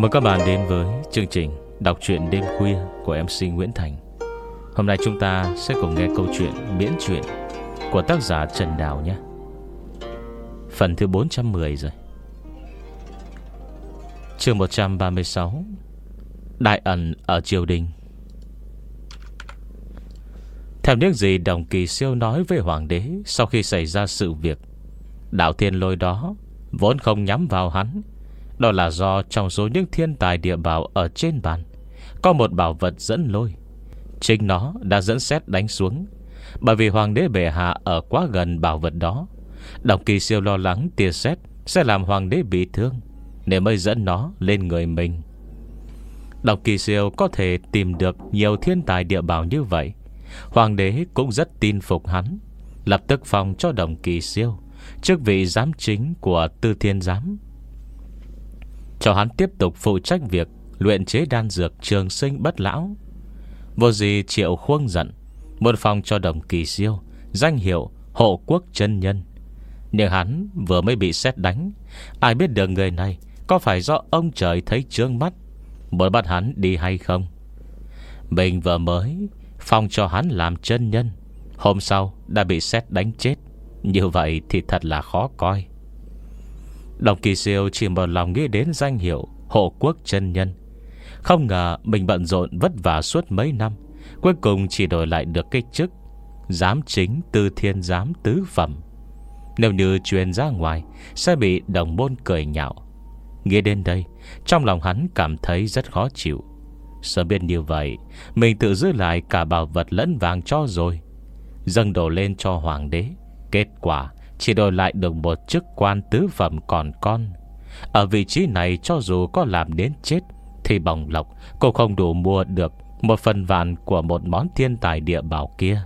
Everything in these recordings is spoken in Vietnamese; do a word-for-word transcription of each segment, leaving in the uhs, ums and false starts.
mừng các bạn đến với chương trình đọc truyện đêm khuya của em xê Nguyễn Thành. Hôm nay chúng ta sẽ cùng nghe câu chuyện miễn truyện của tác giả Trần Đào nhé. Phần thứ bốn trăm mười rồi. Chương một trăm ba mươi sáu. Đại ẩn ở triều đình. Theo những gì Đồng Kỳ Siêu nói với hoàng đế sau khi xảy ra sự việc, đạo thiên lôi đó vốn không nhắm vào hắn. Đó là do trong số những thiên tài địa bảo ở trên bàn có một bảo vật dẫn lôi. Chính nó đã dẫn sét đánh xuống. Bởi vì hoàng đế bệ hạ ở quá gần bảo vật đó, Đồng Kỳ Siêu lo lắng tia sét sẽ làm hoàng đế bị thương, nên mới dẫn nó lên người mình. Đồng Kỳ Siêu có thể tìm được nhiều thiên tài địa bảo như vậy, hoàng đế cũng rất tin phục hắn, lập tức phong cho Đồng Kỳ Siêu chức vị giám chính của Tư Thiên Giám, cho hắn tiếp tục phụ trách việc luyện chế đan dược trường sinh bất lão. Vô gì Triệu Khuông giận, muốn phong cho Đồng Kỳ Siêu danh hiệu hộ quốc chân nhân. Nhưng hắn vừa mới bị sét đánh, ai biết được người này có phải do ông trời thấy chướng mắt, muốn bắt hắn đi hay không. Mình vừa mới phong cho hắn làm chân nhân, hôm sau đã bị sét đánh chết. Như vậy thì thật là khó coi. Đồng Kỳ Siêu chỉ một lòng nghĩ đến danh hiệu hộ quốc chân nhân. Không ngờ mình bận rộn vất vả suốt mấy năm, cuối cùng chỉ đổi lại được cái chức giám chính Tư Thiên Giám tứ phẩm. Nếu như truyền ra ngoài sẽ bị đồng môn cười nhạo. Nghĩ đến đây, trong lòng hắn cảm thấy rất khó chịu. Sớm biết như vậy, mình tự giữ lại cả bảo vật lẫn vàng cho rồi, dâng đổ lên cho hoàng đế. Kết quả chỉ đổi lại được một chức quan tứ phẩm còn con. Ở vị trí này cho dù có làm đến chết thì bồng lộc cũng không đủ mua được một phần vạn của một món thiên tài địa bảo kia.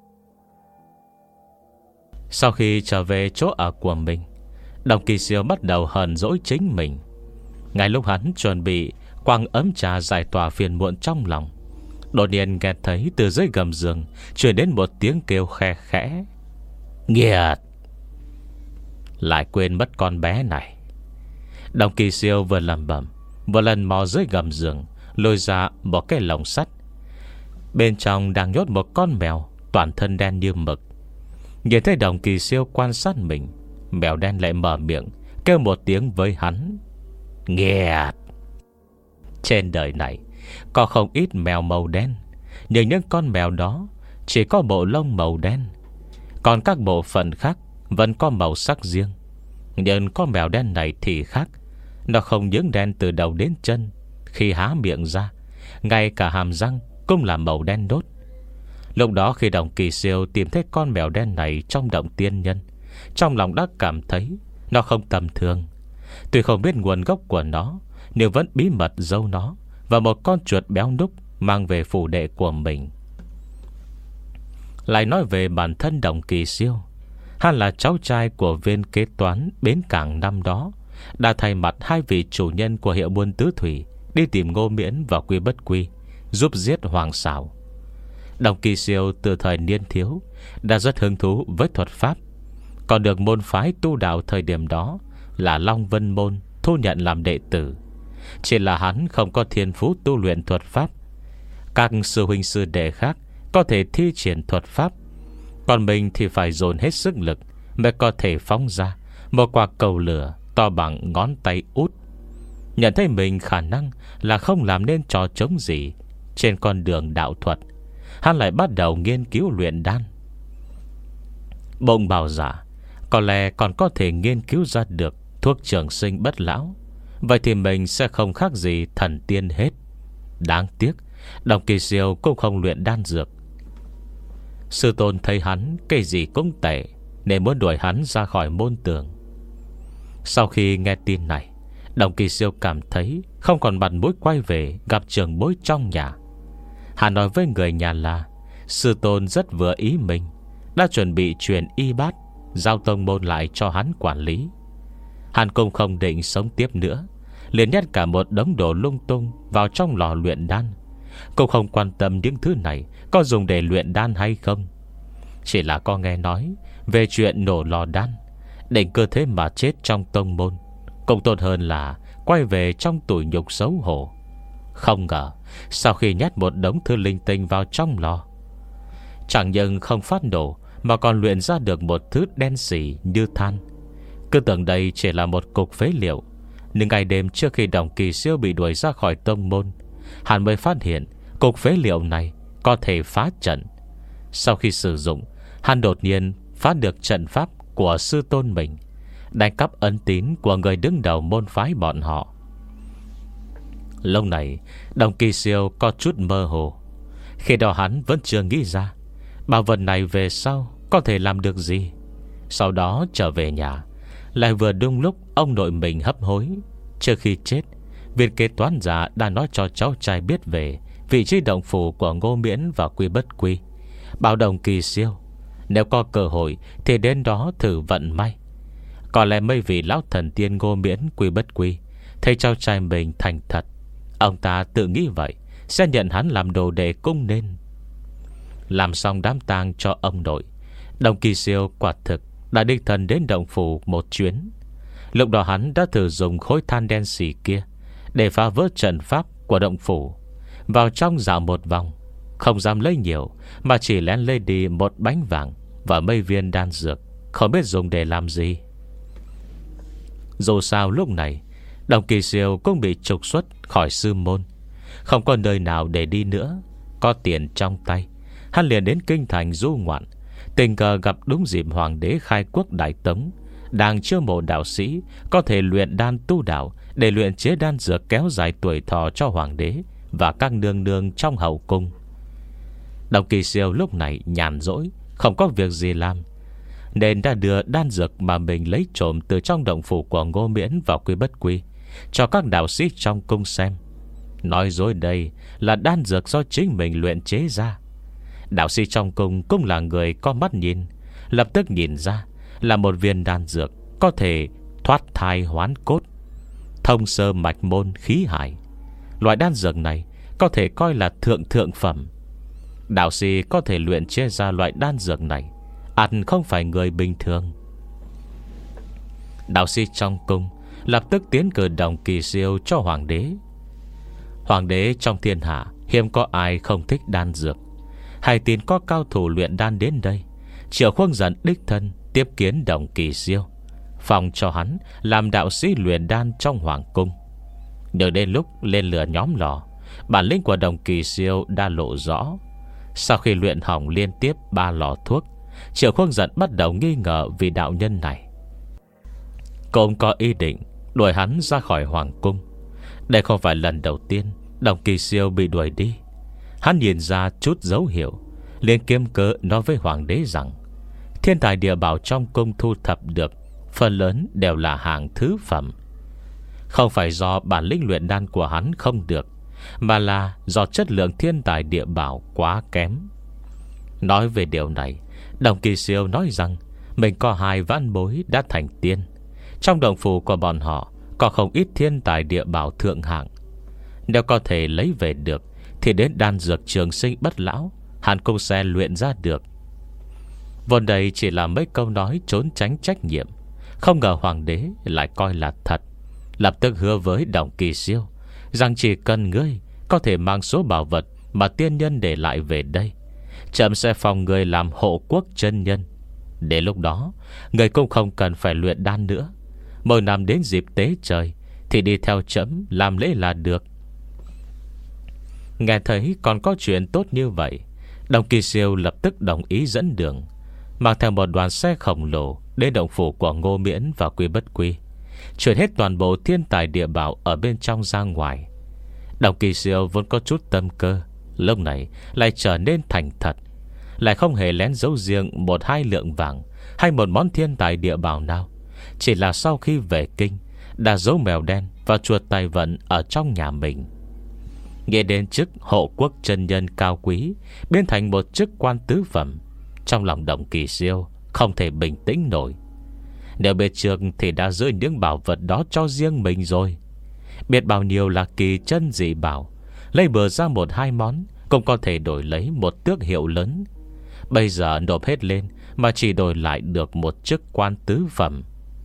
Sau khi trở về chỗ ở của mình, Đồng Kỳ Siêu bắt đầu hờn dỗi chính mình. Ngay lúc hắn chuẩn bị quăng ấm trà giải tỏa phiền muộn trong lòng, đột nhiên nghe thấy từ dưới gầm giường truyền đến một tiếng kêu khe khẽ: "Nghiệt! Lại quên mất con bé này." Đồng Kỳ Siêu vừa lẩm bẩm, vừa lần mò dưới gầm giường lôi ra một cái lồng sắt. Bên trong đang nhốt một con mèo toàn thân đen như mực. Nhìn thấy Đồng Kỳ Siêu quan sát mình, mèo đen lại mở miệng kêu một tiếng với hắn: "Nghiệt!" Trên đời này có không ít mèo màu đen, nhưng những con mèo đó chỉ có bộ lông màu đen, còn các bộ phận khác vẫn có màu sắc riêng. Nhưng con mèo đen này thì khác. Nó không những đen từ đầu đến chân, khi há miệng ra, ngay cả hàm răng cũng là màu đen đốt. Lúc đó khi Đồng Kỳ Siêu tìm thấy con mèo đen này trong động tiên nhân, trong lòng đã cảm thấy nó không tầm thường. Tuy không biết nguồn gốc của nó, nhưng vẫn bí mật giấu nó và một con chuột béo núc mang về phủ đệ của mình. Lại nói về bản thân Đồng Kỳ Siêu, hắn là cháu trai của viên kế toán bến cảng năm đó, đã thay mặt hai vị chủ nhân của hiệu buôn tứ thủy đi tìm Ngô Miễn và Quy Bất Quy, giúp giết Hoàng Sảo. Đồng Kỳ Siêu từ thời niên thiếu đã rất hứng thú với thuật pháp, còn được môn phái tu đạo thời điểm đó là Long Vân Môn thu nhận làm đệ tử. Chỉ là hắn không có thiên phú tu luyện thuật pháp. Các sư huynh sư đệ khác có thể thi triển thuật pháp, còn mình thì phải dồn hết sức lực mới có thể phóng ra một quả cầu lửa to bằng ngón tay út. Nhận thấy mình khả năng là không làm nên trò trống gì trên con đường đạo thuật, hắn lại bắt đầu nghiên cứu luyện đan. Bỗng bảo giả có lẽ còn có thể nghiên cứu ra được thuốc trường sinh bất lão, vậy thì mình sẽ không khác gì thần tiên hết. Đáng tiếc Đồng Kỳ Siêu cũng không luyện đan dược. Sư tôn thấy hắn cái gì cũng tệ, nên muốn đuổi hắn ra khỏi môn tường. Sau khi nghe tin này, Đồng Kỳ Siêu cảm thấy không còn mặt mũi quay về gặp trưởng bối trong nhà. Hắn nói với người nhà là sư tôn rất vừa ý mình, đã chuẩn bị truyền y bát, giao tông môn lại cho hắn quản lý. Hắn cũng không định sống tiếp nữa, liền nhét cả một đống đồ lung tung vào trong lò luyện đan. Cũng không quan tâm những thứ này có dùng để luyện đan hay không. Chỉ là có nghe nói về chuyện nổ lò đan, định cơ thế mà chết trong tông môn, cũng tốt hơn là quay về trong tủi nhục xấu hổ. Không ngờ sau khi nhét một đống thư linh tinh vào trong lò, chẳng những không phát nổ mà còn luyện ra được một thứ đen sì như than. Cứ tưởng đây chỉ là một cục phế liệu, nhưng ngày đêm trước khi Đồng Kỳ Siêu bị đuổi ra khỏi tông môn, hắn mới phát hiện cục phế liệu này có thể phá trận. Sau khi sử dụng, hắn đột nhiên phá được trận pháp của sư tôn mình, đánh cắp ân tín của người đứng đầu môn phái bọn họ. Lúc này Đồng Kỳ Siêu có chút mơ hồ. Khi đó hắn vẫn chưa nghĩ ra bảo vật này về sau có thể làm được gì. Sau đó trở về nhà, lại vừa đúng lúc ông nội mình hấp hối. Trước khi chết, viên kế toán giả đã nói cho cháu trai biết về vị trí động phủ của Ngô Miễn và Quy Bất Quy, bảo Đồng Kỳ Siêu nếu có cơ hội thì đến đó thử vận may. Có lẽ mấy vị lão thần tiên Ngô Miễn, Quy Bất Quy thấy cháu trai mình thành thật, ông ta tự nghĩ vậy sẽ nhận hắn làm đồ đệ cung nên. Làm xong đám tang cho ông nội, Đồng Kỳ Siêu quả thực đã đích thân đến động phủ một chuyến. Lúc đó hắn đã thử dùng khối than đen xì kia để phá vỡ trận pháp của động phủ, vào trong dạo một vòng, không dám lấy nhiều, mà chỉ lén lấy đi một bánh vàng và mấy viên đan dược, không biết dùng để làm gì. Dù sao lúc này Đồng Kỳ Siêu cũng bị trục xuất khỏi sư môn, không có nơi nào để đi nữa. Có tiền trong tay, hắn liền đến kinh thành du ngoạn. Tình cờ gặp đúng dịp hoàng đế khai quốc Đại Tống đang chiêu mộ đạo sĩ có thể luyện đan tu đạo, để luyện chế đan dược kéo dài tuổi thọ cho hoàng đế và các nương nương trong hậu cung. Đồng Kỳ Siêu lúc này nhàn rỗi, không có việc gì làm, nên đã đưa đan dược mà mình lấy trộm từ trong động phủ của Ngô Miễn và Quy Bất Quy cho các đạo sĩ trong cung xem. Nói dối đây là đan dược do chính mình luyện chế ra. Đạo sĩ trong cung cũng là người có mắt nhìn, lập tức nhìn ra là một viên đan dược có thể thoát thai hoán cốt, thông sơ mạch môn khí hải. Loại đan dược này có thể coi là thượng thượng phẩm. Đạo sĩ có thể luyện chế ra loại đan dược này ắt không phải người bình thường. Đạo sĩ trong cung lập tức tiến cử Đồng Kỳ Siêu cho hoàng đế. Hoàng đế trong thiên hạ hiếm có ai không thích đan dược. Hay tin có cao thủ luyện đan đến đây, Triệu Khuông dẫn đích thân tiếp kiến Đồng Kỳ Siêu, phòng cho hắn làm đạo sĩ luyện đan trong hoàng cung. Nhờ đến lúc lên lửa nhóm lò, bản lĩnh của Đồng Kỳ Siêu đã lộ rõ. Sau khi luyện hỏng liên tiếp ba lò thuốc, Triệu Khuông giận bắt đầu nghi ngờ vì đạo nhân này. Cô có ý định đuổi hắn ra khỏi hoàng cung. Đây không phải lần đầu tiên Đồng Kỳ Siêu bị đuổi đi. Hắn nhìn ra chút dấu hiệu, liền kiếm cớ nói với hoàng đế rằng thiên tài địa bảo trong cung thu thập được phần lớn đều là hàng thứ phẩm. Không phải do bản lĩnh luyện đan của hắn không được, mà là do chất lượng thiên tài địa bảo quá kém. Nói về điều này, Đồng Kỳ Siêu nói rằng mình có hai vãn bối đã thành tiên. Trong động phủ của bọn họ có không ít thiên tài địa bảo thượng hạng. Nếu có thể lấy về được thì đến đan dược trường sinh bất lão hắn cũng sẽ luyện ra được. Vốn đây chỉ là mấy câu nói trốn tránh trách nhiệm, không ngờ hoàng đế lại coi là thật. Lập tức hứa với Đồng Kỳ Siêu rằng chỉ cần ngươi có thể mang số bảo vật mà tiên nhân để lại về đây, trẫm sẽ phòng người làm hộ quốc chân nhân. Đến lúc đó người cũng không cần phải luyện đan nữa. Mỗi năm đến dịp tế trời thì đi theo trẫm làm lễ là được. Nghe thấy còn có chuyện tốt như vậy, Đồng Kỳ Siêu lập tức đồng ý dẫn đường, mang theo một đoàn xe khổng lồ đến động phủ của Ngô Miễn và Quy Bất Quy, chuyển hết toàn bộ thiên tài địa bảo ở bên trong ra ngoài. Đồng Kỳ Siêu vốn có chút tâm cơ, lúc này lại trở nên thành thật, lại không hề lén giấu riêng một hai lượng vàng hay một món thiên tài địa bảo nào. Chỉ là sau khi về kinh đã giấu mèo đen và chuột tài vận ở trong nhà mình. Nghe đến chức hộ quốc chân nhân cao quý biến thành một chức quan tứ phẩm, trong lòng Đồng Kỳ Siêu không thể bình tĩnh nổi. Nếu biết trước thì đã giữ những bảo vật đó cho riêng mình rồi. Biết bao nhiêu là kỳ chân dị bảo, lấy bừa ra một hai món cũng có thể đổi lấy một tước hiệu lớn. Bây giờ nộp hết lên mà chỉ đổi lại được một chức quan tứ phẩm.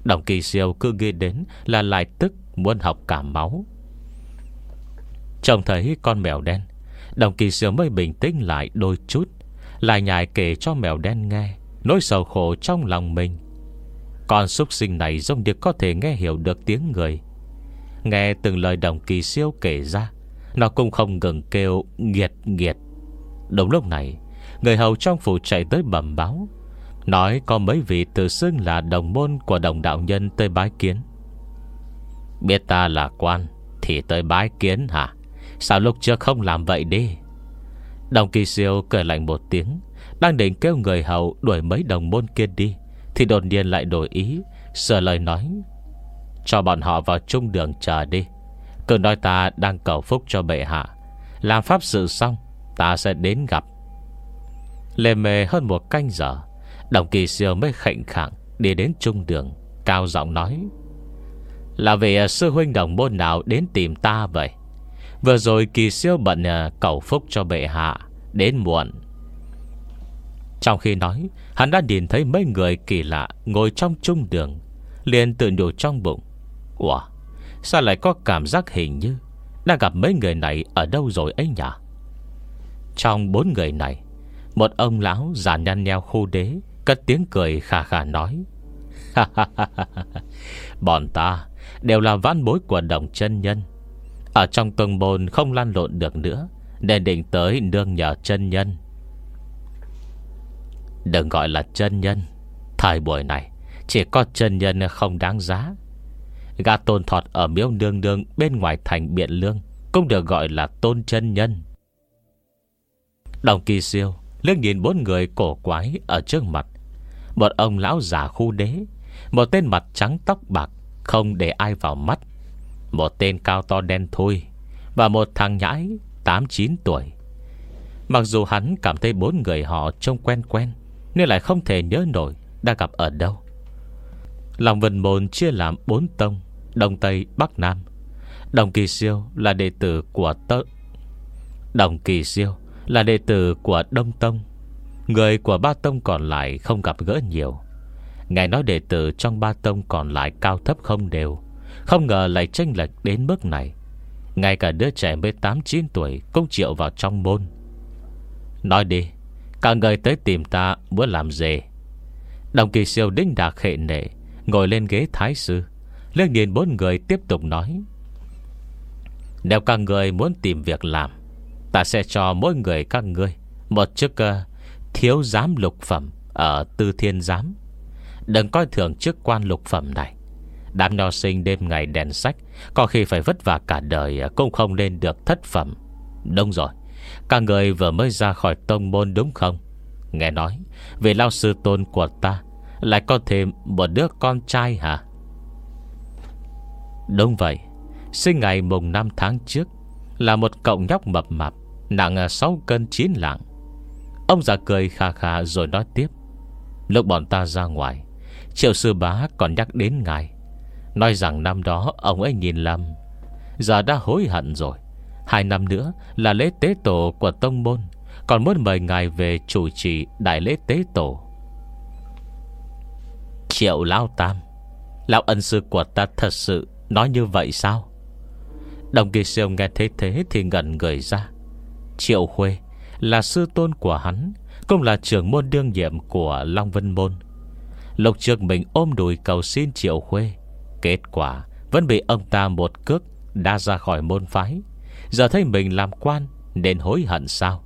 Đồng Kỳ Siêu cứ nghĩ đến là lại tức muốn học cả máu. Trông thấy con mèo đen, Đồng Kỳ Siêu mới bình tĩnh lại đôi chút, lại nhại kể cho mèo đen nghe nỗi sầu khổ trong lòng mình. Con súc sinh này giống như có thể nghe hiểu được tiếng người. Nghe từng lời Đồng Kỳ Siêu kể ra, nó cũng không ngừng kêu nghiệt nghiệt. Đúng lúc này, người hầu trong phủ chạy tới bẩm báo, nói có mấy vị tự xưng là đồng môn của Đồng đạo nhân tới bái kiến. Biết ta là quan thì tới bái kiến hả? Sao lúc trước không làm vậy đi? Đồng Kỳ Siêu cười lạnh một tiếng, đang định kêu người hầu đuổi mấy đồng môn kia đi, thì đột nhiên lại đổi ý, sửa lời nói, cho bọn họ vào trung đường chờ đi. Cứ nói ta đang cầu phúc cho bệ hạ, làm pháp sự xong ta sẽ đến gặp. Lề mề hơn một canh giờ, Đồng Kỳ Siêu mới khệnh khạng đi đến trung đường, cao giọng nói, là vì sư huynh đồng môn nào đến tìm ta vậy? Vừa rồi Kỳ Siêu bận cầu phúc cho bệ hạ, đến muộn. Trong khi nói, hắn đã nhìn thấy mấy người kỳ lạ ngồi trong trung đường, liền tự nhủ trong bụng, ủa, sao lại có cảm giác hình như đã gặp mấy người này ở đâu rồi ấy nhỉ? Trong bốn người này, một ông lão già nhăn nheo khu đế cất tiếng cười khà khà nói, bọn ta đều là vãn bối của Đồng chân nhân, ở trong tông môn không lăn lộn được nữa, nên định tới nương nhờ chân nhân. Đừng gọi là chân nhân, thời buổi này chỉ có chân nhân không đáng giá. Gã tôn thọt ở miếu nương nương bên ngoài thành Biện Lương cũng được gọi là tôn chân nhân. Đồng Kỳ Siêu liếc nhìn bốn người cổ quái ở trước mặt. Một ông lão già khu đế, một tên mặt trắng tóc bạc không để ai vào mắt, một tên cao to đen thui, và một thằng nhãi tám chín tuổi. Mặc dù hắn cảm thấy bốn người họ trông quen quen, nhưng lại không thể nhớ nổi đã gặp ở đâu. Lòng Vân Môn chia làm bốn tông: Đông Tây Bắc Nam. Đồng Kỳ Siêu là đệ tử của tơ... Đồng Kỳ Siêu là đệ tử của Đông Tông. Người của ba tông còn lại không gặp gỡ nhiều. Ngài nói đệ tử trong ba tông còn lại cao thấp không đều, không ngờ lại chênh lệch đến mức này. Ngay cả đứa trẻ mới tám chín tuổi cũng chịu vào trong môn. Nói đi, cả người tới tìm ta muốn làm gì? Đồng Kỳ Siêu đinh đạc khệ nệ ngồi lên ghế thái sư, liếc nhìn bốn người tiếp tục nói, nếu các người muốn tìm việc làm, ta sẽ cho mỗi người các ngươi một chức uh, thiếu giám lục phẩm ở Tư Thiên Giám. Đừng coi thường chức quan lục phẩm này. Đám nho sinh đêm ngày đèn sách, có khi phải vất vả cả đời cũng không lên được thất phẩm. Đúng rồi, các người vừa mới ra khỏi tông môn đúng không? Nghe nói vì lao sư tôn của ta lại có thêm một đứa con trai hả? Đúng vậy. Sinh ngày mùng năm tháng trước, là một cậu nhóc mập mạp, nặng sáu cân chín lạng. Ông già cười khà khà rồi nói tiếp, lúc bọn ta ra ngoài, Triệu sư bá còn nhắc đến ngài, nói rằng năm đó ông ấy nhìn lầm. Giờ đã hối hận rồi. Hai năm nữa là lễ tế tổ của tông môn, còn muốn mời ngài về chủ trì đại lễ tế tổ. Triệu Lão Tam, lão ân sư của ta thật sự nói như vậy sao? Đồng Kỳ Siêu nghe thế thế thì ngẩn người ra. Triệu Khuê là sư tôn của hắn, cũng là trưởng môn đương nhiệm của Long Vân Môn. Lúc trước mình ôm đùi cầu xin Triệu Khuê, kết quả vẫn bị ông ta một cước đá ra khỏi môn phái. Giờ thấy mình làm quan nên hối hận sao?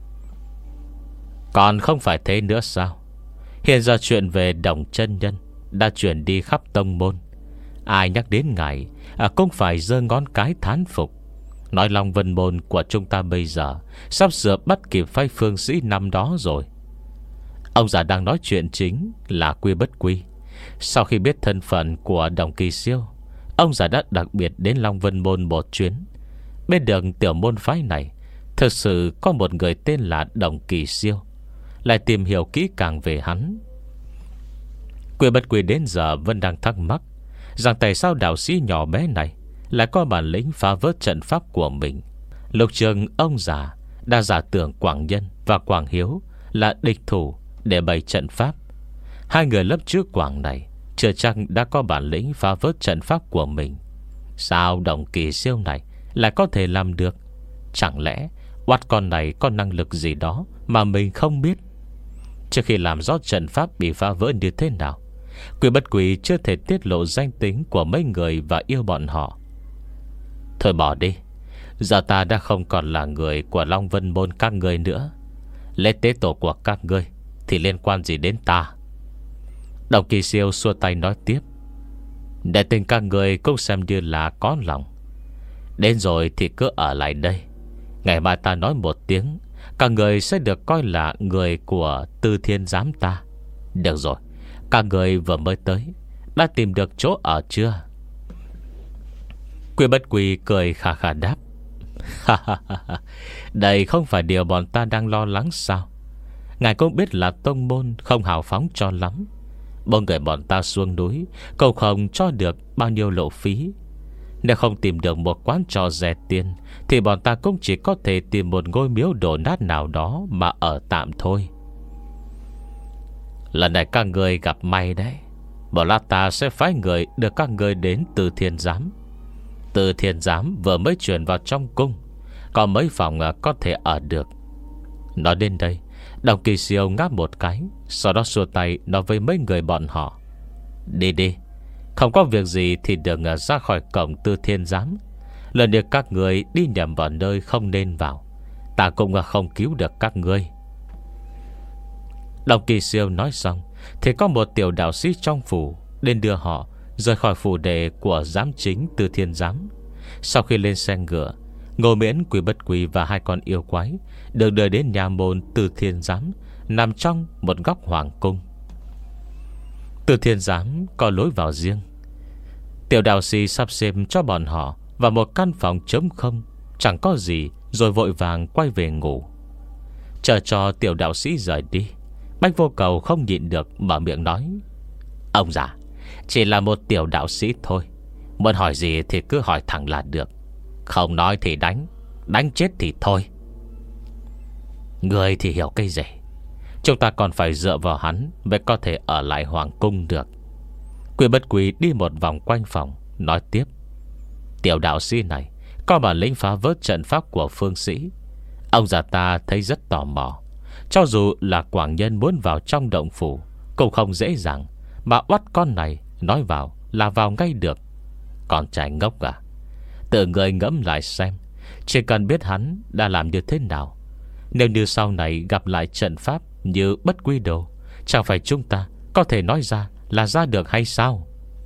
Còn không phải thế nữa sao? Hiện giờ chuyện về Đồng chân nhân đã chuyển đi khắp tông môn. Ai nhắc đến ngài à, cũng phải giơ ngón cái thán phục, nói Long Vân Môn của chúng ta bây giờ sắp sửa bắt kịp phái phương sĩ năm đó rồi. Ông già đang nói chuyện chính là Quy Bất Quy. Sau khi biết thân phận của Đồng Kỳ Siêu, ông già đã đặc biệt đến Long Vân Môn một chuyến. Bên đường tiểu môn phái này thực sự có một người tên là Đồng Kỳ Siêu, lại tìm hiểu kỹ càng về hắn. Quy Bất Quy đến giờ vẫn đang thắc mắc rằng tại sao đạo sĩ nhỏ bé này lại có bản lĩnh phá vỡ trận pháp của mình. Lục trường ông già đã giả tưởng Quảng Nhân và Quảng Hiếu là địch thủ để bày trận pháp. Hai người lớp trước Quảng này chưa chắc đã có bản lĩnh phá vỡ trận pháp của mình. Sao Đồng Kỳ Siêu này lại có thể làm được? Chẳng lẽ oát con này có năng lực gì đó mà mình không biết? Trước khi làm rõ trận pháp bị phá vỡ như thế nào, Quỷ Bất Quỷ chưa thể tiết lộ danh tính của mấy người và yêu bọn họ. Thôi bỏ đi. Giờ ta đã không còn là người của Long Vân Môn các ngươi nữa. Lễ tế tổ của các ngươi thì liên quan gì đến ta? Đồng Kỳ Siêu xua tay nói tiếp: để tình các người cũng xem như là có lòng. Đến rồi thì cứ ở lại đây. Ngày mai ta nói một tiếng, các người sẽ được coi là người của Tư Thiên Giám ta. Được rồi, các người vừa mới tới đã tìm được chỗ ở chưa? Quỷ Bất Quỷ cười khà khà đáp: đây không phải điều bọn ta đang lo lắng sao? Ngài cũng biết là tông môn không hào phóng cho lắm. Bốn người bọn ta xuống núi cầu không cho được bao nhiêu lộ phí. Nếu không tìm được một quán trọ rẻ tiền thì bọn ta cũng chỉ có thể tìm một ngôi miếu đổ nát nào đó mà ở tạm thôi. Lần này các người gặp may đấy. Bọn lát ta sẽ phái người đưa các người đến Từ Thiên Giám. Từ Thiên Giám vừa mới chuyển vào trong cung, có mấy phòng có thể ở được. Nói đến đây, Đồng Kỳ Siêu ngáp một cái, sau đó xua tay nói với mấy người bọn họ: đi đi, không có việc gì thì đừng ra khỏi cổng Tư Thiên Giám. Lần được các người đi nhầm vào nơi không nên vào, ta cũng không cứu được các ngươi. Đồng Kỳ Siêu nói xong thì có một tiểu đạo sĩ trong phủ đến đưa họ rời khỏi phủ đệ của giám chính Tư Thiên Giám. Sau khi lên xe ngựa, Ngô Miễn, Quỷ Bất Quỷ và hai con yêu quái được đưa đến nhà môn Từ Thiên Giám, nằm trong một góc hoàng cung. Từ Thiên Giám có lối vào riêng. Tiểu đạo sĩ sắp xếp cho bọn họ vào một căn phòng trống không, chẳng có gì, rồi vội vàng quay về ngủ. Chờ cho tiểu đạo sĩ rời đi, Bách Vô Cầu không nhịn được mở miệng nói: ông già, chỉ là một tiểu đạo sĩ thôi, muốn hỏi gì thì cứ hỏi thẳng là được. Không nói thì đánh, đánh chết thì thôi. Người thì hiểu cái gì? Chúng ta còn phải dựa vào hắn mới có thể ở lại hoàng cung được. Quỷ Bất Quỷ đi một vòng quanh phòng, nói tiếp: tiểu đạo sĩ này có bản lĩnh phá vỡ trận pháp của phương sĩ. Ông già ta thấy rất tò mò. Cho dù là quảng nhân muốn vào trong động phủ cũng không dễ dàng, mà oắt con này nói vào là vào ngay được. Còn trai ngốc à? Tự người ngẫm lại xem, chỉ cần biết hắn đã làm như thế nào. Nếu như sau này gặp lại trận pháp như Bất Quy Đồ, chẳng phải chúng ta có thể nói ra là ra được hay sao?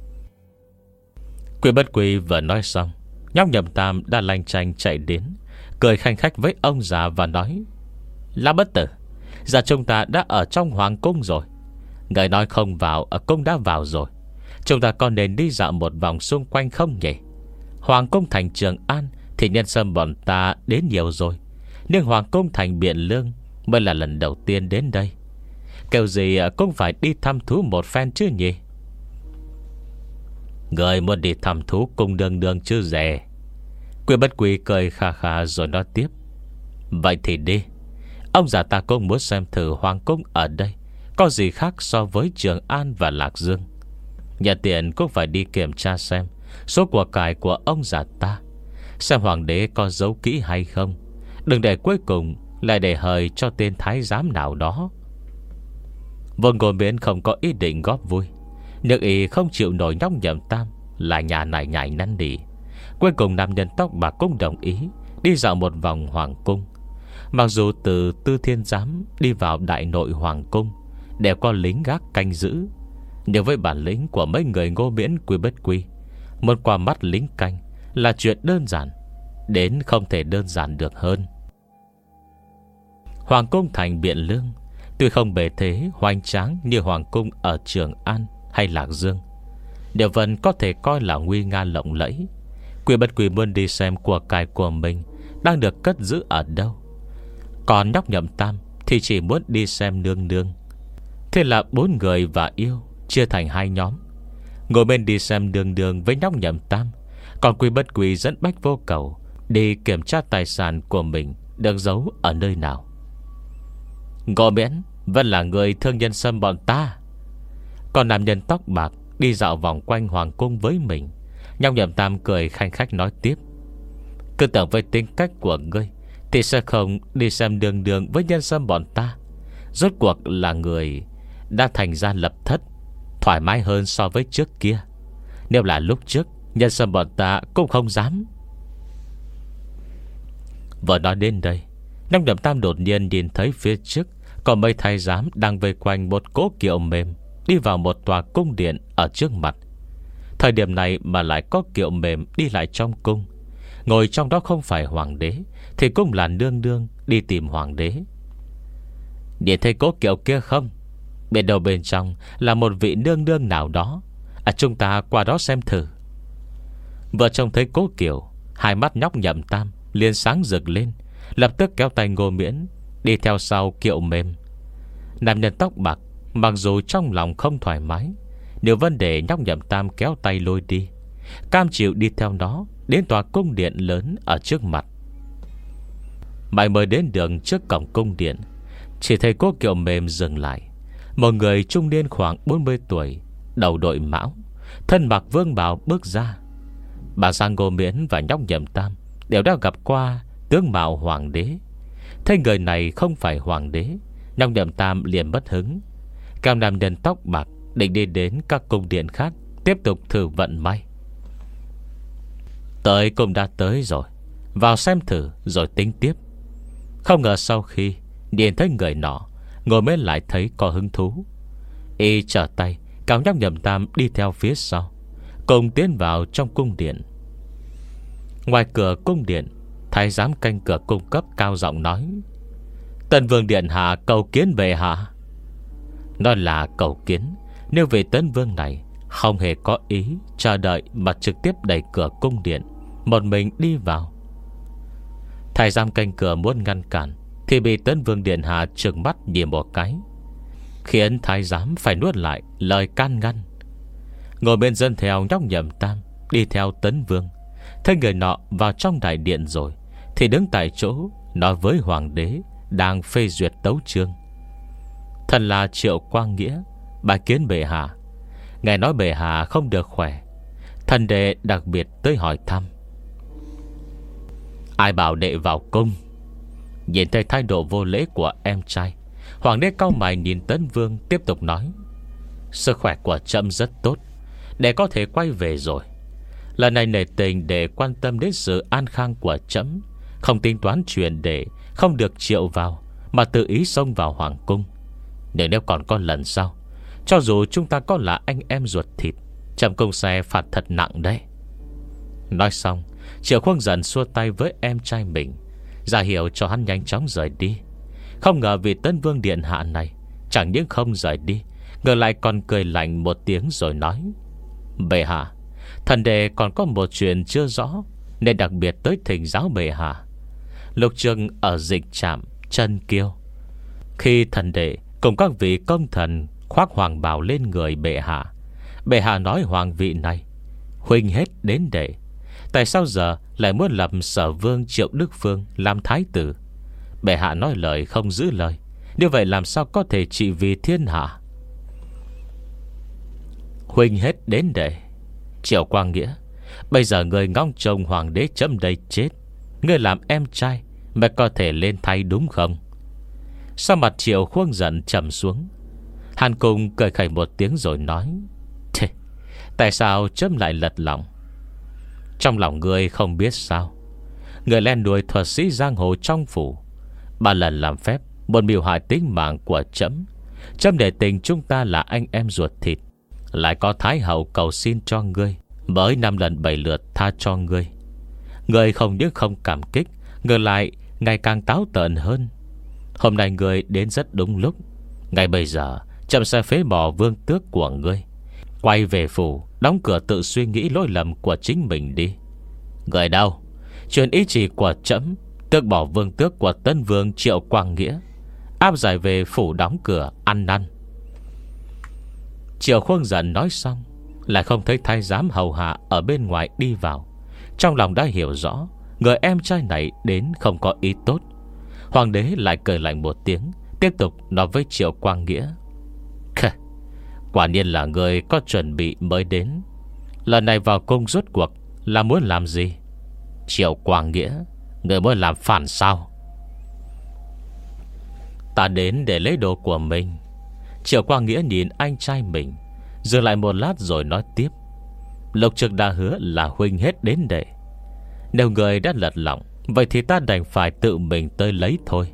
Quỷ Bất Quỷ vừa nói xong, nhóc Nhậm Tam đã lanh chanh chạy đến, cười khanh khách với ông già và nói: là Bất Tử, giờ chúng ta đã ở trong hoàng cung rồi. Người nói không vào, ở cung đã vào rồi. Chúng ta còn nên đi dạo một vòng xung quanh không nhỉ? Hoàng cung thành Trường An thì nhân sâm bọn ta đến nhiều rồi, nhưng hoàng cung thành Biện Lương mới là lần đầu tiên đến đây. Kiểu gì cũng phải đi thăm thú một phen chứ nhỉ? Người muốn đi thăm thú cung đường đường chứ rẻ. Quỷ Bất Quỷ cười khà khà rồi nói tiếp: vậy thì đi. Ông già ta cũng muốn xem thử hoàng cung ở đây có gì khác so với Trường An và Lạc Dương. Nhà tiện cũng phải đi kiểm tra xem số của cải của ông già ta, xem hoàng đế có giấu kỹ hay không, đừng để cuối cùng lại để hời cho tên thái giám nào đó. Vương Ngô Miễn không có ý định góp vui, nhưng ý không chịu nổi nhóc Nhậm Tam là nhà này nhảy năn nỉ. Cuối cùng nam nhân tóc bạc cũng đồng ý đi dạo một vòng hoàng cung. Mặc dù từ Tư Thiên Giám đi vào đại nội hoàng cung đều có lính gác canh giữ, nhưng với bản lĩnh của mấy người Ngô Miễn, Quỷ Bất Quỷ, một qua mắt lính canh là chuyện đơn giản, đến không thể đơn giản được hơn. Hoàng cung thành Biện Lương tuy không bề thế hoành tráng như hoàng cung ở Trường An hay Lạc Dương, đều vẫn có thể coi là nguy nga lộng lẫy. Quỷ Bất Quỷ muốn đi xem của cải của mình đang được cất giữ ở đâu, còn nhóc Nhậm Tam thì chỉ muốn đi xem nương nương. Thế là bốn người và yêu chia thành hai nhóm, ngồi bên đi xem nương nương với nhóc Nhậm Tam, còn Quỷ Bất Quỷ dẫn Bách Vô Cầu đi kiểm tra tài sản của mình được giấu ở nơi nào. Ngô Miễn vẫn là người thương nhân sâm bọn ta. Còn nam nhân tóc bạc đi dạo vòng quanh hoàng cung với mình. Nhóc Nhậm Tam cười khanh khách nói tiếp: Cứ tưởng với tính cách của ngươi thì sẽ không đi xem đường đường với nhân sâm bọn ta. Rốt cuộc là người đã thành ra lập thất, thoải mái hơn so với trước kia. Nếu là lúc trước, nhân sâm bọn ta cũng không dám. Vừa nói đến đây, Nhóc Nhậm Tam đột nhiên nhìn thấy phía trước có mấy thái giám đang vây quanh một cỗ kiệu mềm đi vào một tòa cung điện ở trước mặt. Thời điểm này mà lại có kiệu mềm đi lại trong cung. Ngồi trong đó không phải hoàng đế thì cũng là nương nương đi tìm hoàng đế. Nhìn thấy cỗ kiệu kia không? Bên đầu bên trong là một vị nương nương nào đó. À, chúng ta qua đó xem thử. Vừa trông thấy cỗ kiệu, hai mắt Nhóc Nhậm Tam liền sáng rực lên, lập tức kéo tay Ngô Miễn đi theo sau kiệu mềm. Nam nhân tóc bạc mặc dù trong lòng không thoải mái, nếu vấn đề Nhóc Nhậm Tam kéo tay lôi đi, cam chịu đi theo nó đến tòa cung điện lớn ở trước mặt. Mãi mới đến đường trước cổng cung điện, chỉ thấy cỗ kiệu mềm dừng lại. Một người trung niên khoảng bốn mươi tuổi, đầu đội mão, thân mặc vương bào bước ra. Bà Giang Ngô Miễn và Nhóc Nhậm Tam đều đã gặp qua tướng mạo hoàng đế. Thấy người này không phải hoàng đế, Nhóc Nhậm Tam liền mất hứng. Cao nam nhân tóc bạc định đi đến các cung điện khác tiếp tục thử vận may. Tới cũng đã tới rồi, vào xem thử rồi tính tiếp. Không ngờ sau khi nhìn thấy người nọ, Ngồi Miễn lại thấy có hứng thú. Y trở tay kéo Nhóc Nhậm Tam đi theo phía sau, cùng tiến vào trong cung điện. Ngoài cửa cung điện, thái giám canh cửa cung cấp cao giọng nói: Tân vương điện hạ cầu kiến bệ hạ. Nó là cầu kiến, nếu vị Tân vương này không hề có ý chờ đợi mà trực tiếp đẩy cửa cung điện, một mình đi vào. Thái giám canh cửa muốn ngăn cản thì bị Tân vương điện hạ trừng mắt nhìn một cái, khiến thái giám phải nuốt lại lời can ngăn. Ngồi bên dân theo Nhóc Nhậm Tam đi theo Tấn vương. Thấy người nọ vào trong đại điện rồi thì đứng tại chỗ nói với hoàng đế đang phê duyệt tấu chương: Thần là Triệu Quang Nghĩa, bái kiến bệ hạ. Ngài nói bệ hạ không được khỏe, thần đệ đặc biệt tới hỏi thăm. Ai bảo đệ vào cung? Nhìn thấy thái độ vô lễ của em trai, hoàng đế cau mày nhìn Tấn vương, tiếp tục nói: Sức khỏe của trẫm rất tốt, để có thể quay về rồi. Lần này nể tình để quan tâm đến sự an khang của trẫm, không tính toán chuyện để không được triệu vào mà tự ý xông vào hoàng cung. Nhưng nếu còn có lần sau, cho dù chúng ta có là anh em ruột thịt, trẫm cũng sẽ phạt thật nặng đấy. Nói xong, Triệu Khuông dần xua tay với em trai mình, ra hiệu cho hắn nhanh chóng rời đi. Không ngờ vị Tân vương điện hạ này chẳng những không rời đi, ngược lại còn cười lạnh một tiếng rồi nói: Bệ hạ, thần đệ còn có một chuyện chưa rõ, nên đặc biệt tới thỉnh giáo bệ hạ. Lục trường ở dịch trạm Chân Kiêu, khi thần đệ cùng các vị công thần khoác hoàng bào lên người bệ hạ, bệ hạ nói hoàng vị này huynh hết đến đệ, tại sao giờ lại muốn lập Sở vương Triệu Đức Phương làm thái tử? Bệ hạ nói lời không giữ lời, như vậy làm sao có thể trị vì thiên hạ? Huynh hết đến đệ. Triệu Quang Nghĩa, bây giờ người ngóng trông hoàng đế chấm đây chết, người làm em trai mà có thể lên thay đúng không? Sao mặt Triệu Khuông giận trầm xuống, Hàn Cung cười khẩy một tiếng rồi nói: Thế, tại sao chấm lại lật lòng? Trong lòng người không biết sao, người len đuổi thuật sĩ giang hồ trong phủ, ba lần làm phép muốn mưu hại tính mạng của chấm. Chấm để tình chúng ta là anh em ruột thịt, lại có thái hậu cầu xin cho ngươi, mới năm lần bảy lượt tha cho ngươi. Ngươi không những không cảm kích, ngược lại ngày càng táo tợn hơn. Hôm nay ngươi đến rất đúng lúc. Ngay bây giờ chấm sẽ phế bỏ vương tước của ngươi, quay về phủ, đóng cửa tự suy nghĩ lỗi lầm của chính mình đi. Người đâu truyền ý chỉ của chấm, tước bỏ vương tước của Tân vương Triệu Quang Nghĩa, áp giải về phủ đóng cửa ăn năn. Triệu Khuông giận nói xong, lại không thấy thái giám hầu hạ ở bên ngoài đi vào. Trong lòng đã hiểu rõ người em trai này đến không có ý tốt. Hoàng đế lại cười lạnh một tiếng, tiếp tục nói với Triệu Quang Nghĩa: Quả nhiên là người có chuẩn bị mới đến. Lần này vào cung rốt cuộc là muốn làm gì? Triệu Quang Nghĩa, người muốn làm phản sao? Ta đến để lấy đồ của mình. Triệu Quang Nghĩa nhìn anh trai mình, dừng lại một lát rồi nói tiếp. Lục Trực đã hứa là huynh hết đến để. Nếu người đã lật lọng, vậy thì ta đành phải tự mình tới lấy thôi.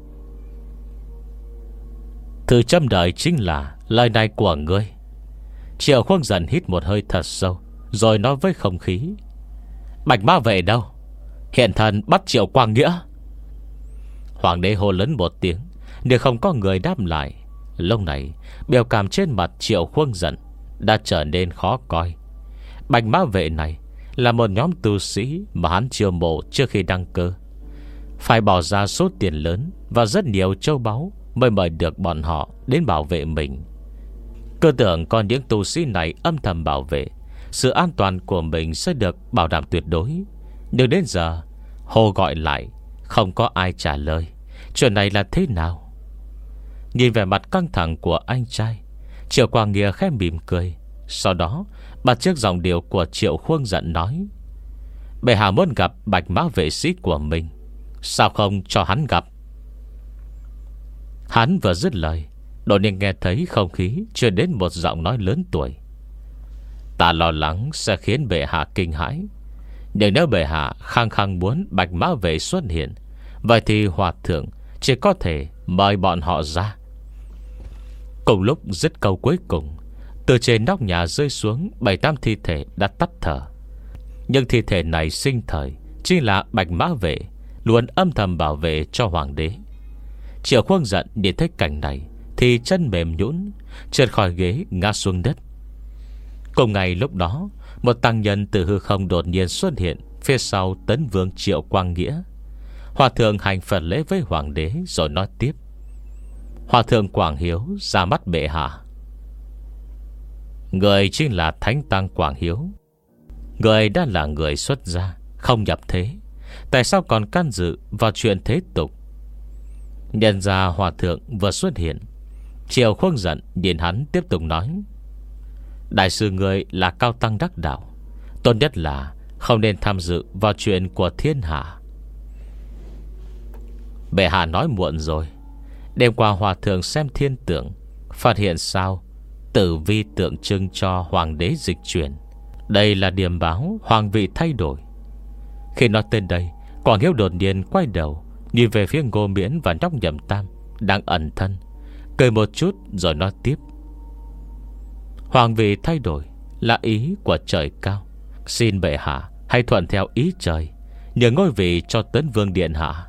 Thứ châm đợi chính là lời này của ngươi. Triệu Khuông dần hít một hơi thật sâu, rồi nói với không khí. Bạch Mã Vệ đâu? Hiện thần bắt Triệu Quang Nghĩa. Hoàng đế hô lớn một tiếng, nhưng không có người đáp lại. Lúc này biểu cảm trên mặt Triệu Khuông dần đã trở nên khó coi. Bạch Mã Vệ này là một nhóm tu sĩ mà hắn chiêu mộ trước khi đăng cơ, phải bỏ ra số tiền lớn và rất nhiều châu báu mới mời được bọn họ đến bảo vệ mình. Cứ tưởng còn những tu sĩ này âm thầm bảo vệ, sự an toàn của mình sẽ được bảo đảm tuyệt đối. Nhưng đến giờ hô gọi lại, không có ai trả lời. Chuyện này là thế nào? Nhìn vẻ mặt căng thẳng của anh trai, Triệu Quang Nghĩa khẽ mỉm cười. Sau đó bắt chước giọng điệu của Triệu Khuông giận nói. Bệ hạ muốn gặp Bạch Mã Vệ sĩ của mình, sao không cho hắn gặp? Hắn vừa dứt lời, đột nhiên nghe thấy không khí truyền đến một giọng nói lớn tuổi. Ta lo lắng sẽ khiến bệ hạ kinh hãi, nhưng nếu bệ hạ khăng khăng muốn Bạch Mã Vệ xuất hiện, vậy thì hòa thượng chỉ có thể mời bọn họ ra. Cùng lúc dứt câu cuối cùng, từ trên nóc nhà rơi xuống bảy tám thi thể đã tắt thở. Nhưng thi thể này sinh thời chính là Bạch Mã Vệ, luôn âm thầm bảo vệ cho hoàng đế. Triệu Khuông giận nhìn thấy cảnh này thì chân mềm nhũn, trượt khỏi ghế ngã xuống đất. Cùng ngày lúc đó, một tăng nhân từ hư không đột nhiên xuất hiện phía sau tấn vương Triệu Quang Nghĩa. Hòa thượng hành Phật lễ với hoàng đế rồi nói tiếp. Hòa thượng Quảng Hiếu ra mắt bệ hạ. Người chính là Thánh Tăng Quảng Hiếu. Người đã là người xuất gia, không nhập thế, tại sao còn can dự vào chuyện thế tục? Nhận ra hòa thượng vừa xuất hiện, Triệu Khuông giận nhìn hắn tiếp tục nói. Đại sư người là cao tăng đắc đạo, tốt nhất là không nên tham dự vào chuyện của thiên hạ. Bệ hạ nói muộn rồi. Đêm qua hòa thượng xem thiên tượng, phát hiện sao tử vi tượng trưng cho hoàng đế dịch chuyển. Đây là điểm báo hoàng vị thay đổi. Khi nói tên đây, Quảng Hiếu đột nhiên quay đầu, nhìn về phía Ngô Miễn và nhóc Nhậm Tam đang ẩn thân, cười một chút rồi nói tiếp. Hoàng vị thay đổi là ý của trời cao, xin bệ hạ hãy thuận theo ý trời, nhường ngôi vị cho Tấn Vương điện hạ.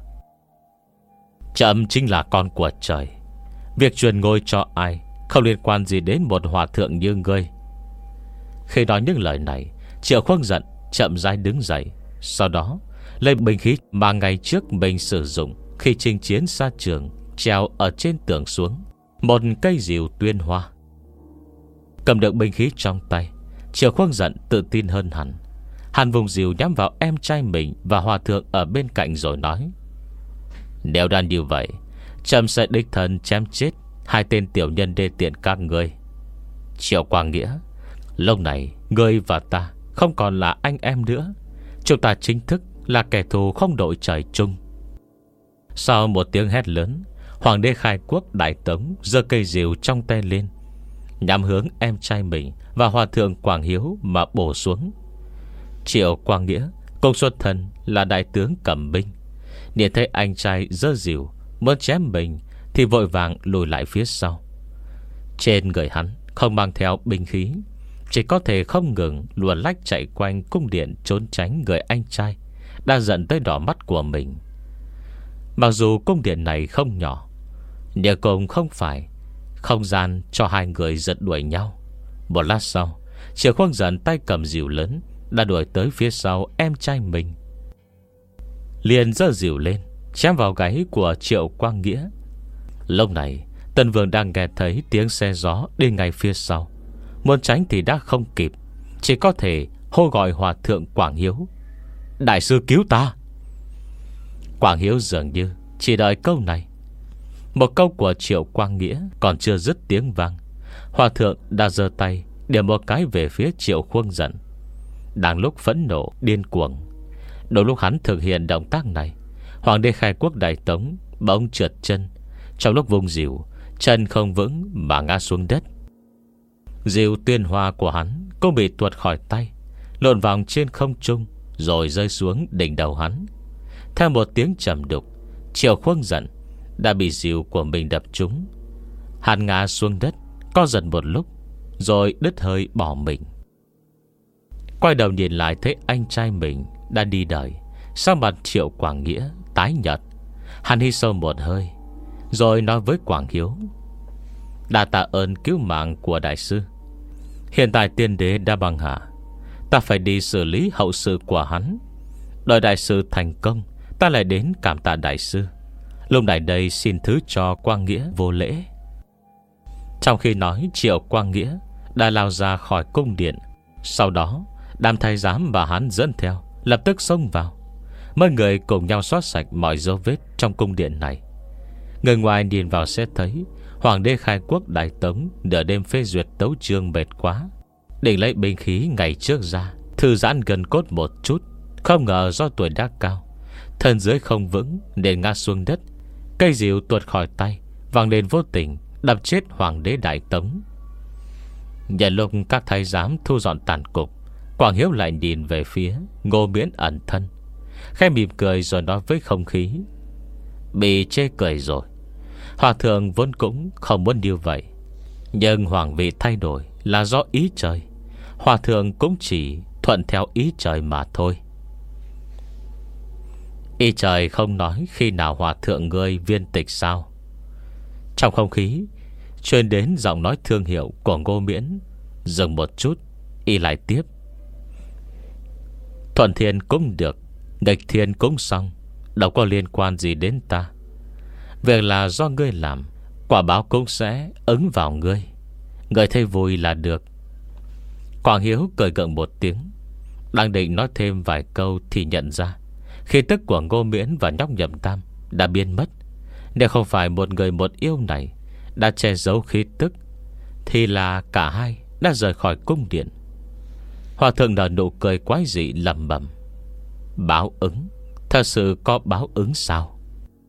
Trẫm chính là con của trời, việc truyền ngôi cho ai không liên quan gì đến một hòa thượng như ngươi. Khi nói những lời này, Triệu Khuông giận chậm rãi đứng dậy. Sau đó lấy binh khí mà ngày trước mình sử dụng khi chinh chiến xa trường, treo ở trên tường xuống, một cây diều tuyên hoa. Cầm được binh khí trong tay, Triệu Khuông giận tự tin hơn hẳn. Hắn vùng diều nhắm vào em trai mình và hòa thượng ở bên cạnh rồi nói. Nếu đang như vậy, trẫm sẽ đích thân chém chết hai tên tiểu nhân đê tiện các ngươi. Triệu Quang Nghĩa, lúc này ngươi và ta không còn là anh em nữa, chúng ta chính thức là kẻ thù không đội trời chung. Sau một tiếng hét lớn, hoàng đế khai quốc Đại Tống giơ cây diều trong tay lên, nhắm hướng em trai mình và hòa thượng Quảng Hiếu mà bổ xuống. Triệu Quang Nghĩa cùng xuất thân là đại tướng cầm binh, nhìn thấy anh trai giơ diều muốn chém mình thì vội vàng lùi lại phía sau. Trên người hắn không mang theo binh khí, chỉ có thể không ngừng luồn lách chạy quanh cung điện trốn tránh người anh trai đã giận tới đỏ mắt của mình. Mặc dù cung điện này không nhỏ, nhưng cũng không phải không gian cho hai người giật đuổi nhau. Một lát sau, Triệu Khuông giận tay cầm diều lớn đã đuổi tới phía sau em trai mình, liền giơ diều lên chém vào gáy của Triệu Quang Nghĩa. Lúc này Tân Vương đang nghe thấy tiếng xe gió đi ngay phía sau, muốn tránh thì đã không kịp, chỉ có thể hô gọi hòa thượng Quảng Hiếu. Đại sư cứu ta! Quảng Hiếu dường như chỉ đợi câu này. Một câu của Triệu Quang Nghĩa còn chưa dứt tiếng vang, Hòa thượng đã giơ tay điểm một cái về phía Triệu Khuông Dận. Đang lúc phẫn nộ điên cuồng, đôi lúc hắn thực hiện động tác này, Hoàng đế khai quốc Đại Tống bỗng trượt chân. Trong lúc vùng dìu, chân không vững mà ngã xuống đất. Diều tuyên hoa của hắn cũng bị tuột khỏi tay, lộn vòng trên không trung, rồi rơi xuống đỉnh đầu hắn. Theo một tiếng trầm đục, Triệu Khuông Dận đã bị diều của mình đập trúng. Hắn ngã xuống đất, co giật một lúc, rồi đứt hơi bỏ mình. Quay đầu nhìn lại thấy anh trai mình đã đi đời. Sau mặt Triệu Quảng Nghĩa tái nhợt. Hắn hít sâu một hơi, rồi nói với Quảng Hiếu: "Đa tạ ơn cứu mạng của đại sư. Hiện tại tiên đế đã băng hà, ta phải đi xử lý hậu sự của hắn. Đợi đại sư thành công, ta lại đến cảm tạ đại sư. Lúc này đây xin thứ cho Quang Nghĩa vô lễ." Trong khi nói, Triệu Quang Nghĩa đã lao ra khỏi cung điện. Sau đó đám thái giám và hắn dẫn theo lập tức xông vào. Mấy người cùng nhau xóa sạch mọi dấu vết trong cung điện này. Người ngoài nhìn vào sẽ thấy Hoàng đế khai quốc Đại Tống nửa đêm phê duyệt tấu chương mệt quá, định lấy binh khí ngày trước ra thư giãn gần cốt một chút. Không ngờ do tuổi đã cao, thân dưới không vững nên ngã xuống đất. Cây diều tuột khỏi tay, vang lên vô tình đập chết Hoàng đế Đại Tống. Nhận lúc các thái giám thu dọn tàn cục, Quảng Hiếu lại nhìn về phía Ngô Miễn ẩn thân, khẽ mỉm cười rồi nói với không khí: "Bị chê cười rồi. Hòa thượng vốn cũng không muốn như vậy, nhưng hoàng vị thay đổi là do ý trời. Hòa thượng cũng chỉ thuận theo ý trời mà thôi." "Ý trời không nói khi nào hòa thượng ngươi viên tịch sao?" Trong không khí truyền đến giọng nói thương hiệu của Ngô Miễn. Dừng một chút, y lại tiếp: "Thuận thiên cũng được, nghịch thiên cũng xong, đâu có liên quan gì đến ta. Việc là do ngươi làm, quả báo cũng sẽ ứng vào ngươi. Ngươi thấy vui là được." Quảng Hiếu cười gượng một tiếng, đang định nói thêm vài câu thì nhận ra khí tức của Ngô Miễn và nhóc Nhậm Tam đã biến mất. Nếu không phải một người một yêu này đã che giấu khí tức, thì là cả hai đã rời khỏi cung điện. Hòa thượng nở nụ cười quái dị lẩm bẩm: "Báo ứng, thật sự có báo ứng sao?"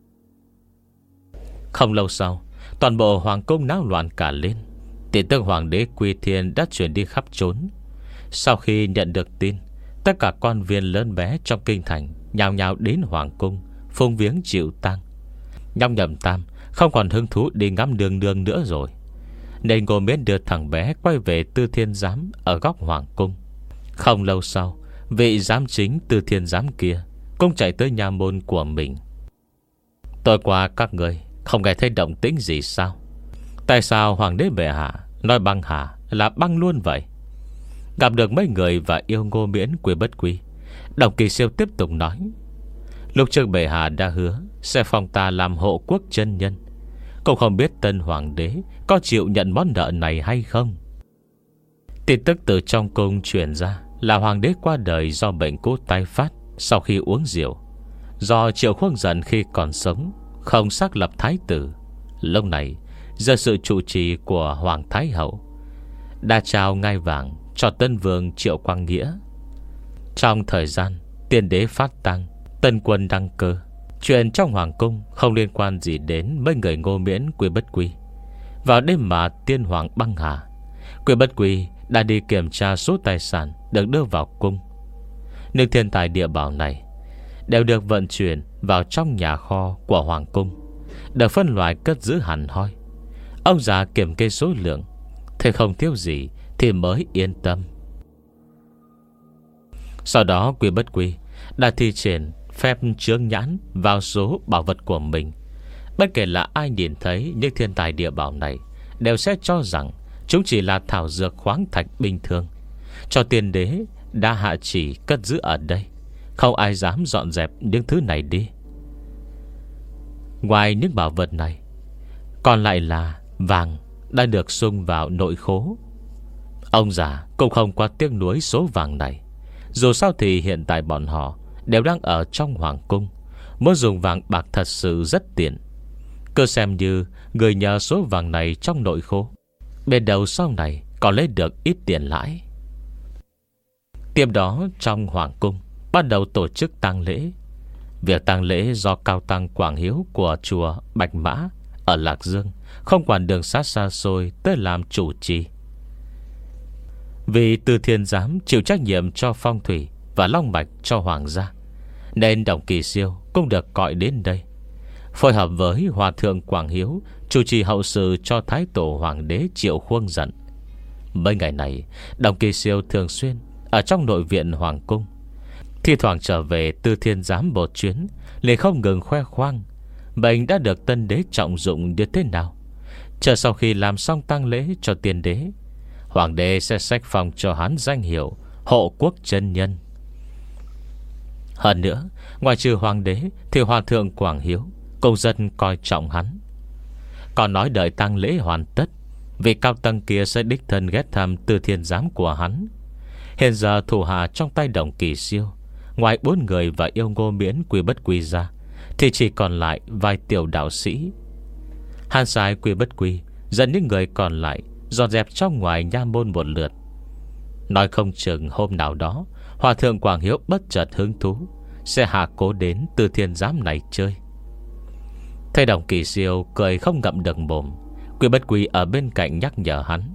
Không lâu sau, toàn bộ hoàng cung náo loạn cả lên. Tin tức hoàng đế Quy Thiên đã truyền đi khắp trốn. Sau khi nhận được tin, tất cả quan viên lớn bé trong kinh thành nhào nhào đến hoàng cung phụng viếng chịu tang. Nhóc Nhậm Tam không còn hứng thú đi ngắm đường đường nữa rồi, nên Ngô Miễn đưa thằng bé quay về Tư Thiên Giám ở góc hoàng cung. Không lâu sau, vị giám chính Tư Thiên Giám kia cũng chạy tới nhà môn của mình. "Tối qua các người không nghe thấy động tĩnh gì sao? Tại sao hoàng đế bệ hạ nói băng hà là băng luôn vậy?" Gặp được mấy người và yêu Ngô Miễn quy bất quy, Đồng Kỳ Siêu tiếp tục nói: "Lúc trước bệ hạ đã hứa sẽ phong ta làm hộ quốc chân nhân, cũng không biết tân hoàng đế có chịu nhận món nợ này hay không." Tin tức từ trong cung truyền ra là hoàng đế qua đời do bệnh cũ tái phát sau khi uống rượu. Do Triệu Khuông Dận khi còn sống không xác lập thái tử, lúc này giờ sự trụ trì của Hoàng Thái Hậu đã trao ngai vàng cho tân vương Triệu Quang Nghĩa. Trong thời gian tiên đế phát tang, tân quân đăng cơ, chuyện trong hoàng cung không liên quan gì đến mấy người Ngô Miễn quy bất quy. Vào đêm mà tiên hoàng băng hà, quy bất quy đã đi kiểm tra số tài sản được đưa vào cung. Những thiên tài địa bảo này đều được vận chuyển vào trong nhà kho của hoàng cung, được phân loại cất giữ hẳn hoi. Ông già kiểm kê số lượng, thấy không thiếu gì thì mới yên tâm. Sau đó quy bất quy đã thi triển phép chướng nhãn vào số bảo vật của mình. Bất kể là ai nhìn thấy những thiên tài địa bảo này, đều sẽ cho rằng chúng chỉ là thảo dược khoáng thạch bình thường, cho tiên đế đã hạ chỉ cất giữ ở đây. Không ai dám dọn dẹp những thứ này đi. Ngoài những bảo vật này, còn lại là vàng đã được sung vào nội khố. Ông già cũng không quá tiếc nuối số vàng này. Dù sao thì hiện tại bọn họ đều đang ở trong hoàng cung, muốn dùng vàng bạc thật sự rất tiện. Cứ xem như người nhờ số vàng này trong nội khố, Bên đầu sau này còn lấy được ít tiền lãi. Tiếp đó trong hoàng cung bắt đầu tổ chức tang lễ. Việc tang lễ do cao tăng Quảng Hiếu của chùa Bạch Mã ở Lạc Dương không quản đường sát xa xôi tới làm chủ trì. Vì Từ Thiên Giám chịu trách nhiệm cho phong thủy và long mạch cho hoàng gia, nên Đồng Kỳ Siêu cũng được gọi đến đây, phối hợp với Hòa thượng Quảng Hiếu chủ trì hậu sự cho Thái tổ Hoàng đế Triệu Khuông Dận. Mấy ngày này Đồng Kỳ Siêu thường xuyên ở trong nội viện hoàng cung, thi thoảng trở về Từ Thiên Giám một chuyến, liền không ngừng khoe khoang mình đã được tân đế trọng dụng như thế nào. Chờ sau khi làm xong tang lễ cho tiên đế, hoàng đế sẽ xách phong cho hắn danh hiệu hộ quốc chân nhân. Hơn nữa, ngoài trừ hoàng đế thì Hòa thượng Quảng Hiếu cũng dân coi trọng hắn. Còn nói đợi tang lễ hoàn tất, vị cao tăng kia sẽ đích thân ghé thăm Từ Thiên Giám của hắn. Hiện giờ thủ hạ trong tay Đồng Kỳ Siêu, ngoài bốn người và yêu Ngô Miễn Quy Bất Quy ra, thì chỉ còn lại vài tiểu đạo sĩ. Hắn sai Quy Bất Quy dẫn những người còn lại dọn dẹp trong ngoài nha môn một lượt. Nói không chừng hôm nào đó Hòa thượng Quảng Hiếu bất chợt hứng thú, sẽ hạ cố đến Từ Thiên Giám này chơi. Thấy Đồng Kỳ Siêu cười không ngậm được mồm, Quy Bất Quy ở bên cạnh nhắc nhở hắn: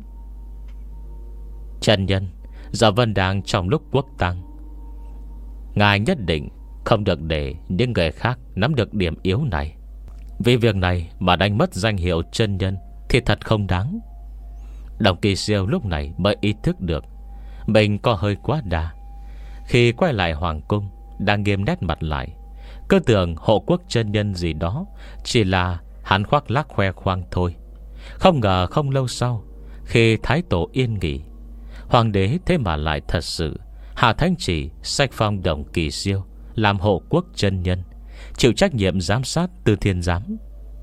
chân nhân, giờ Vân đang trong lúc quốc tang, ngài nhất định không được để những người khác nắm được điểm yếu này. Vì việc này mà đánh mất danh hiệu chân nhân thì thật không đáng. Đồng Kỳ Siêu lúc này mới ý thức được mình có hơi quá đà. Khi quay lại hoàng cung, đang nghiêm nét mặt lại, cứ tưởng hộ quốc chân nhân gì đó chỉ là hắn khoác lác khoe khoang thôi. Không ngờ không lâu sau, khi Thái tổ yên nghỉ, hoàng đế thế mà lại thật sự hạ thánh chỉ xách phong Đồng Kỳ Siêu làm hộ quốc chân nhân, chịu trách nhiệm giám sát Từ Thiên Giám.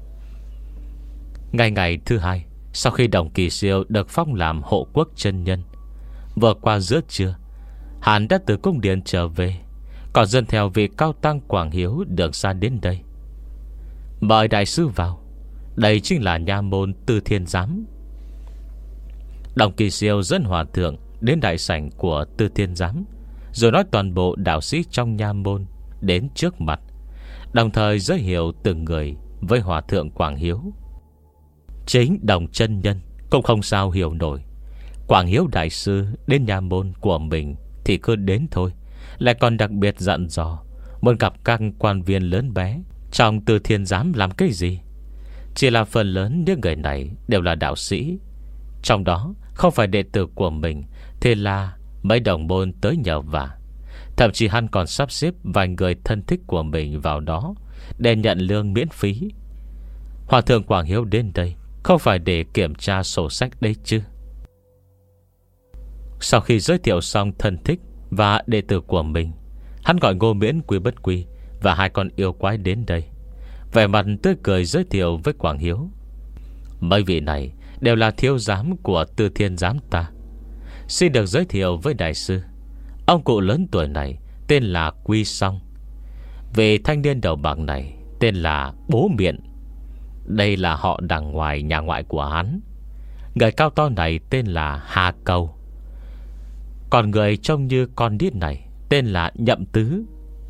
Ngày ngày thứ hai sau khi Đồng Kỳ Siêu được phong làm hộ quốc chân nhân, vừa qua giữa trưa, hắn đã từ cung điện trở về, còn dân theo vị cao tăng Quảng Hiếu được xa đến đây. Mời đại sư vào, đây chính là nha môn Từ Thiên Giám. Đồng Kỳ Siêu dẫn hòa thượng đến đại sảnh của Từ Thiên Giám, rồi nói toàn bộ đạo sĩ trong nha môn đến trước mặt, đồng thời giới thiệu từng người với hòa thượng Quảng Hiếu. Chính Đồng chân nhân cũng không sao hiểu nổi, Quảng Hiếu đại sư đến nha môn của mình thì cứ đến thôi, lại còn đặc biệt dặn dò muốn gặp các quan viên lớn bé trong Từ Thiên Giám làm cái gì. Chỉ là phần lớn những người này đều là đạo sĩ, trong đó không phải đệ tử của mình thì là mấy đồng môn tới nhờ vả. Thậm chí hắn còn sắp xếp vài người thân thích của mình vào đó để nhận lương miễn phí. Hòa thượng Quảng Hiếu đến đây không phải để kiểm tra sổ sách đấy chứ. Sau khi giới thiệu xong thân thích và đệ tử của mình, hắn gọi Ngô Miễn Quy Bất Quy và hai con yêu quái đến đây, vẻ mặt tươi cười giới thiệu với Quảng Hiếu: mấy vị này đều là thiếu giám của Từ Thiên Giám ta. Xin được giới thiệu với đại sư, ông cụ lớn tuổi này tên là Quy Song. Vị thanh niên đầu bạc này tên là Bố Miện. Đây là họ đằng ngoài nhà ngoại của hắn. Người cao to này tên là Hà Cầu. Còn người trông như con đít này tên là Nhậm Tứ.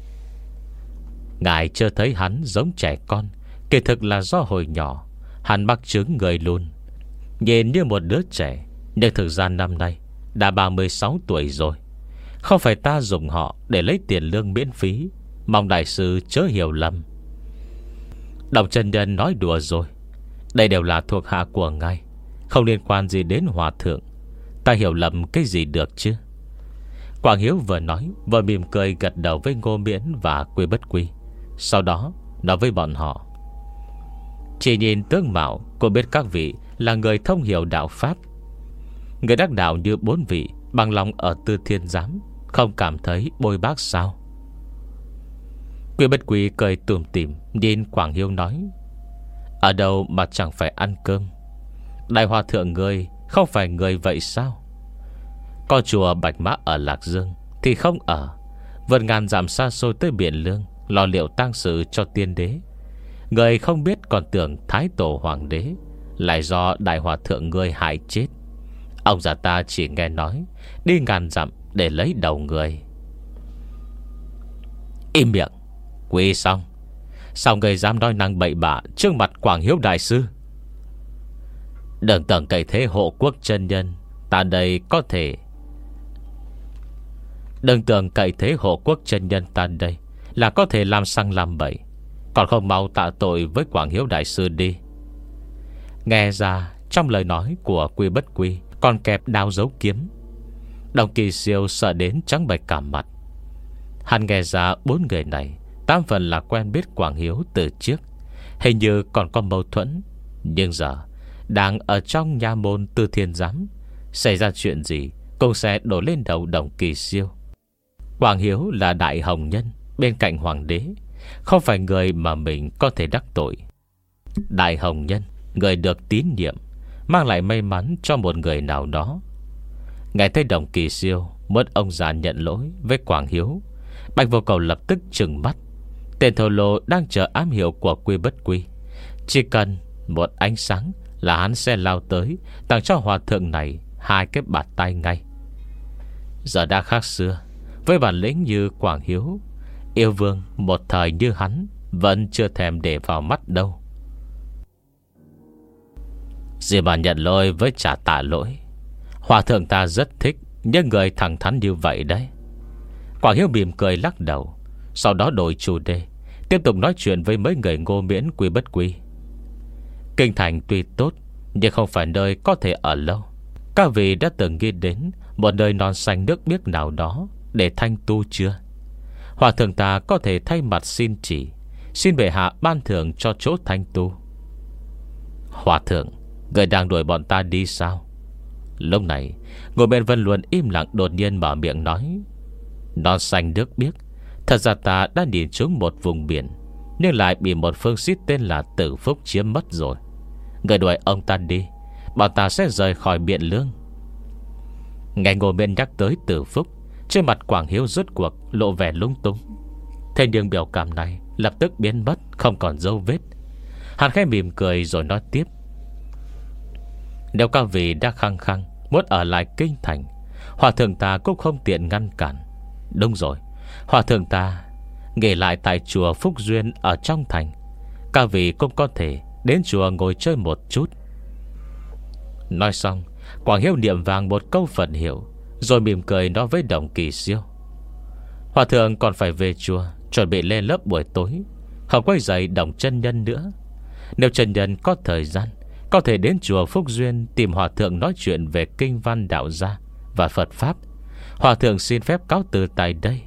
Ngài chưa thấy hắn giống trẻ con, kỳ thực là do hồi nhỏ hắn mắc chứng người lùn, nhìn như một đứa trẻ, nhưng thực ra năm nay đã ba mươi sáu tuổi rồi. Không phải ta dùng họ để lấy tiền lương miễn phí, mong đại sư chớ hiểu lầm. Đồng chân nhân nói đùa rồi, đây đều là thuộc hạ của ngài, không liên quan gì đến hòa thượng. Ta hiểu lầm cái gì được chứ? Quảng Hiếu vừa nói vừa mỉm cười gật đầu với Ngô Miễn và Quy Bất Quy. Sau đó nói với bọn họ: chỉ nhìn tướng mạo cô biết các vị là người thông hiểu đạo pháp. Người đắc đạo như bốn vị bằng lòng ở Từ Thiên Giám, không cảm thấy bôi bác sao? Quy Bất Quy cười tủm tỉm nhìn Quảng Hiếu nói: ở đâu mà chẳng phải ăn cơm. Đại hòa thượng người không phải người vậy sao? Có chùa Bạch Mã ở Lạc Dương thì không ở, vượt ngàn dặm xa xôi tới Biển Lương lo liệu tang sự cho tiên đế. Người không biết còn tưởng Thái tổ hoàng đế lại do đại hòa thượng ngươi hại chết. Ông già ta chỉ nghe nói đi ngàn dặm để lấy đầu người. Im miệng. Quy xong. Sao người dám nói năng bậy bạ trước mặt Quảng Hiếu đại sư? Đừng tưởng cậy thế hộ quốc chân nhân ta đây có thể Đừng tưởng cậy thế hộ quốc chân nhân ta đây là có thể làm xăng làm bậy. Còn không mau tạ tội với Quảng Hiếu đại sư đi. Nghe ra trong lời nói của Quy Bất Quy còn kẹp đao dấu kiếm. Đồng Kỳ Siêu sợ đến trắng bệch cả mặt. Hắn nghe ra bốn người này tám phần là quen biết Quảng Hiếu từ trước, hình như còn có mâu thuẫn. Nhưng giờ đang ở trong nhà môn Tư Thiên Giám, xảy ra chuyện gì cũng sẽ đổ lên đầu Đồng Kỳ Siêu. Quảng Hiếu là đại hồng nhân bên cạnh hoàng đế, không phải người mà mình có thể đắc tội. Đại hồng nhân, người được tín nhiệm, mang lại may mắn cho một người nào đó. Nghe thấy Đồng Kỳ Siêu muốn ông già nhận lỗi với Quảng Hiếu, Bạch Vô Cầu lập tức trừng mắt. Tên thô lô đang chờ ám hiệu của Quy Bất Quy, chỉ cần một ánh sáng là hắn sẽ lao tới, tặng cho hòa thượng này hai cái bạt tay ngay. Giờ đã khác xưa. Với bản lĩnh như Quảng Hiếu, yêu vương một thời như hắn vẫn chưa thèm để vào mắt đâu. Gì mà nhận lỗi với trả tạ lỗi. Hòa thượng ta rất thích những người thẳng thắn như vậy đấy. Quảng Hiếu mỉm cười lắc đầu, sau đó đổi chủ đề, tiếp tục nói chuyện với mấy người Ngô Miễn Quy Bất Quy. Kinh thành tuy tốt, nhưng không phải nơi có thể ở lâu. Các vị đã từng nghĩ đến một nơi non xanh nước biếc nào đó để thanh tu chưa? Hòa thượng ta có thể thay mặt xin chỉ, xin bệ hạ ban thưởng cho chỗ thanh tu. Hòa thượng, người đang đuổi bọn ta đi sao? Lúc này Ngô Bên Vân luôn im lặng, đột nhiên mở miệng nói: non xanh nước biếc. Thật ra ta đã nhìn trúng một vùng biển, nhưng lại bị một phương xít tên là Tử Phúc chiếm mất rồi. Người đuổi ông ta đi, bọn ta sẽ rời khỏi Biện Lương. Nghe Ngô Miễn nhắc tới Tử Phúc, trên mặt Quảng Hiếu rốt cuộc lộ vẻ lung tung. Thế nhưng biểu cảm này lập tức biến mất, không còn dấu vết. Hắn khẽ mỉm cười rồi nói tiếp: nếu các vị đã khăng khăng muốn ở lại kinh thành, hòa thượng ta cũng không tiện ngăn cản. Đúng rồi, hòa thượng ta nghỉ lại tại chùa Phúc Duyên ở trong thành. Các vị cũng có thể đến chùa ngồi chơi một chút. Nói xong, Quảng Hiếu niệm vàng một câu Phật hiệu, rồi mỉm cười nói với Đồng Kỳ Siêu: hòa thượng còn phải về chùa chuẩn bị lên lớp buổi tối, không quay dậy Đồng chân nhân nữa. Nếu chân nhân có thời gian, có thể đến chùa Phúc Duyên tìm hòa thượng nói chuyện về kinh văn đạo gia và Phật pháp. Hòa thượng xin phép cáo từ tại đây.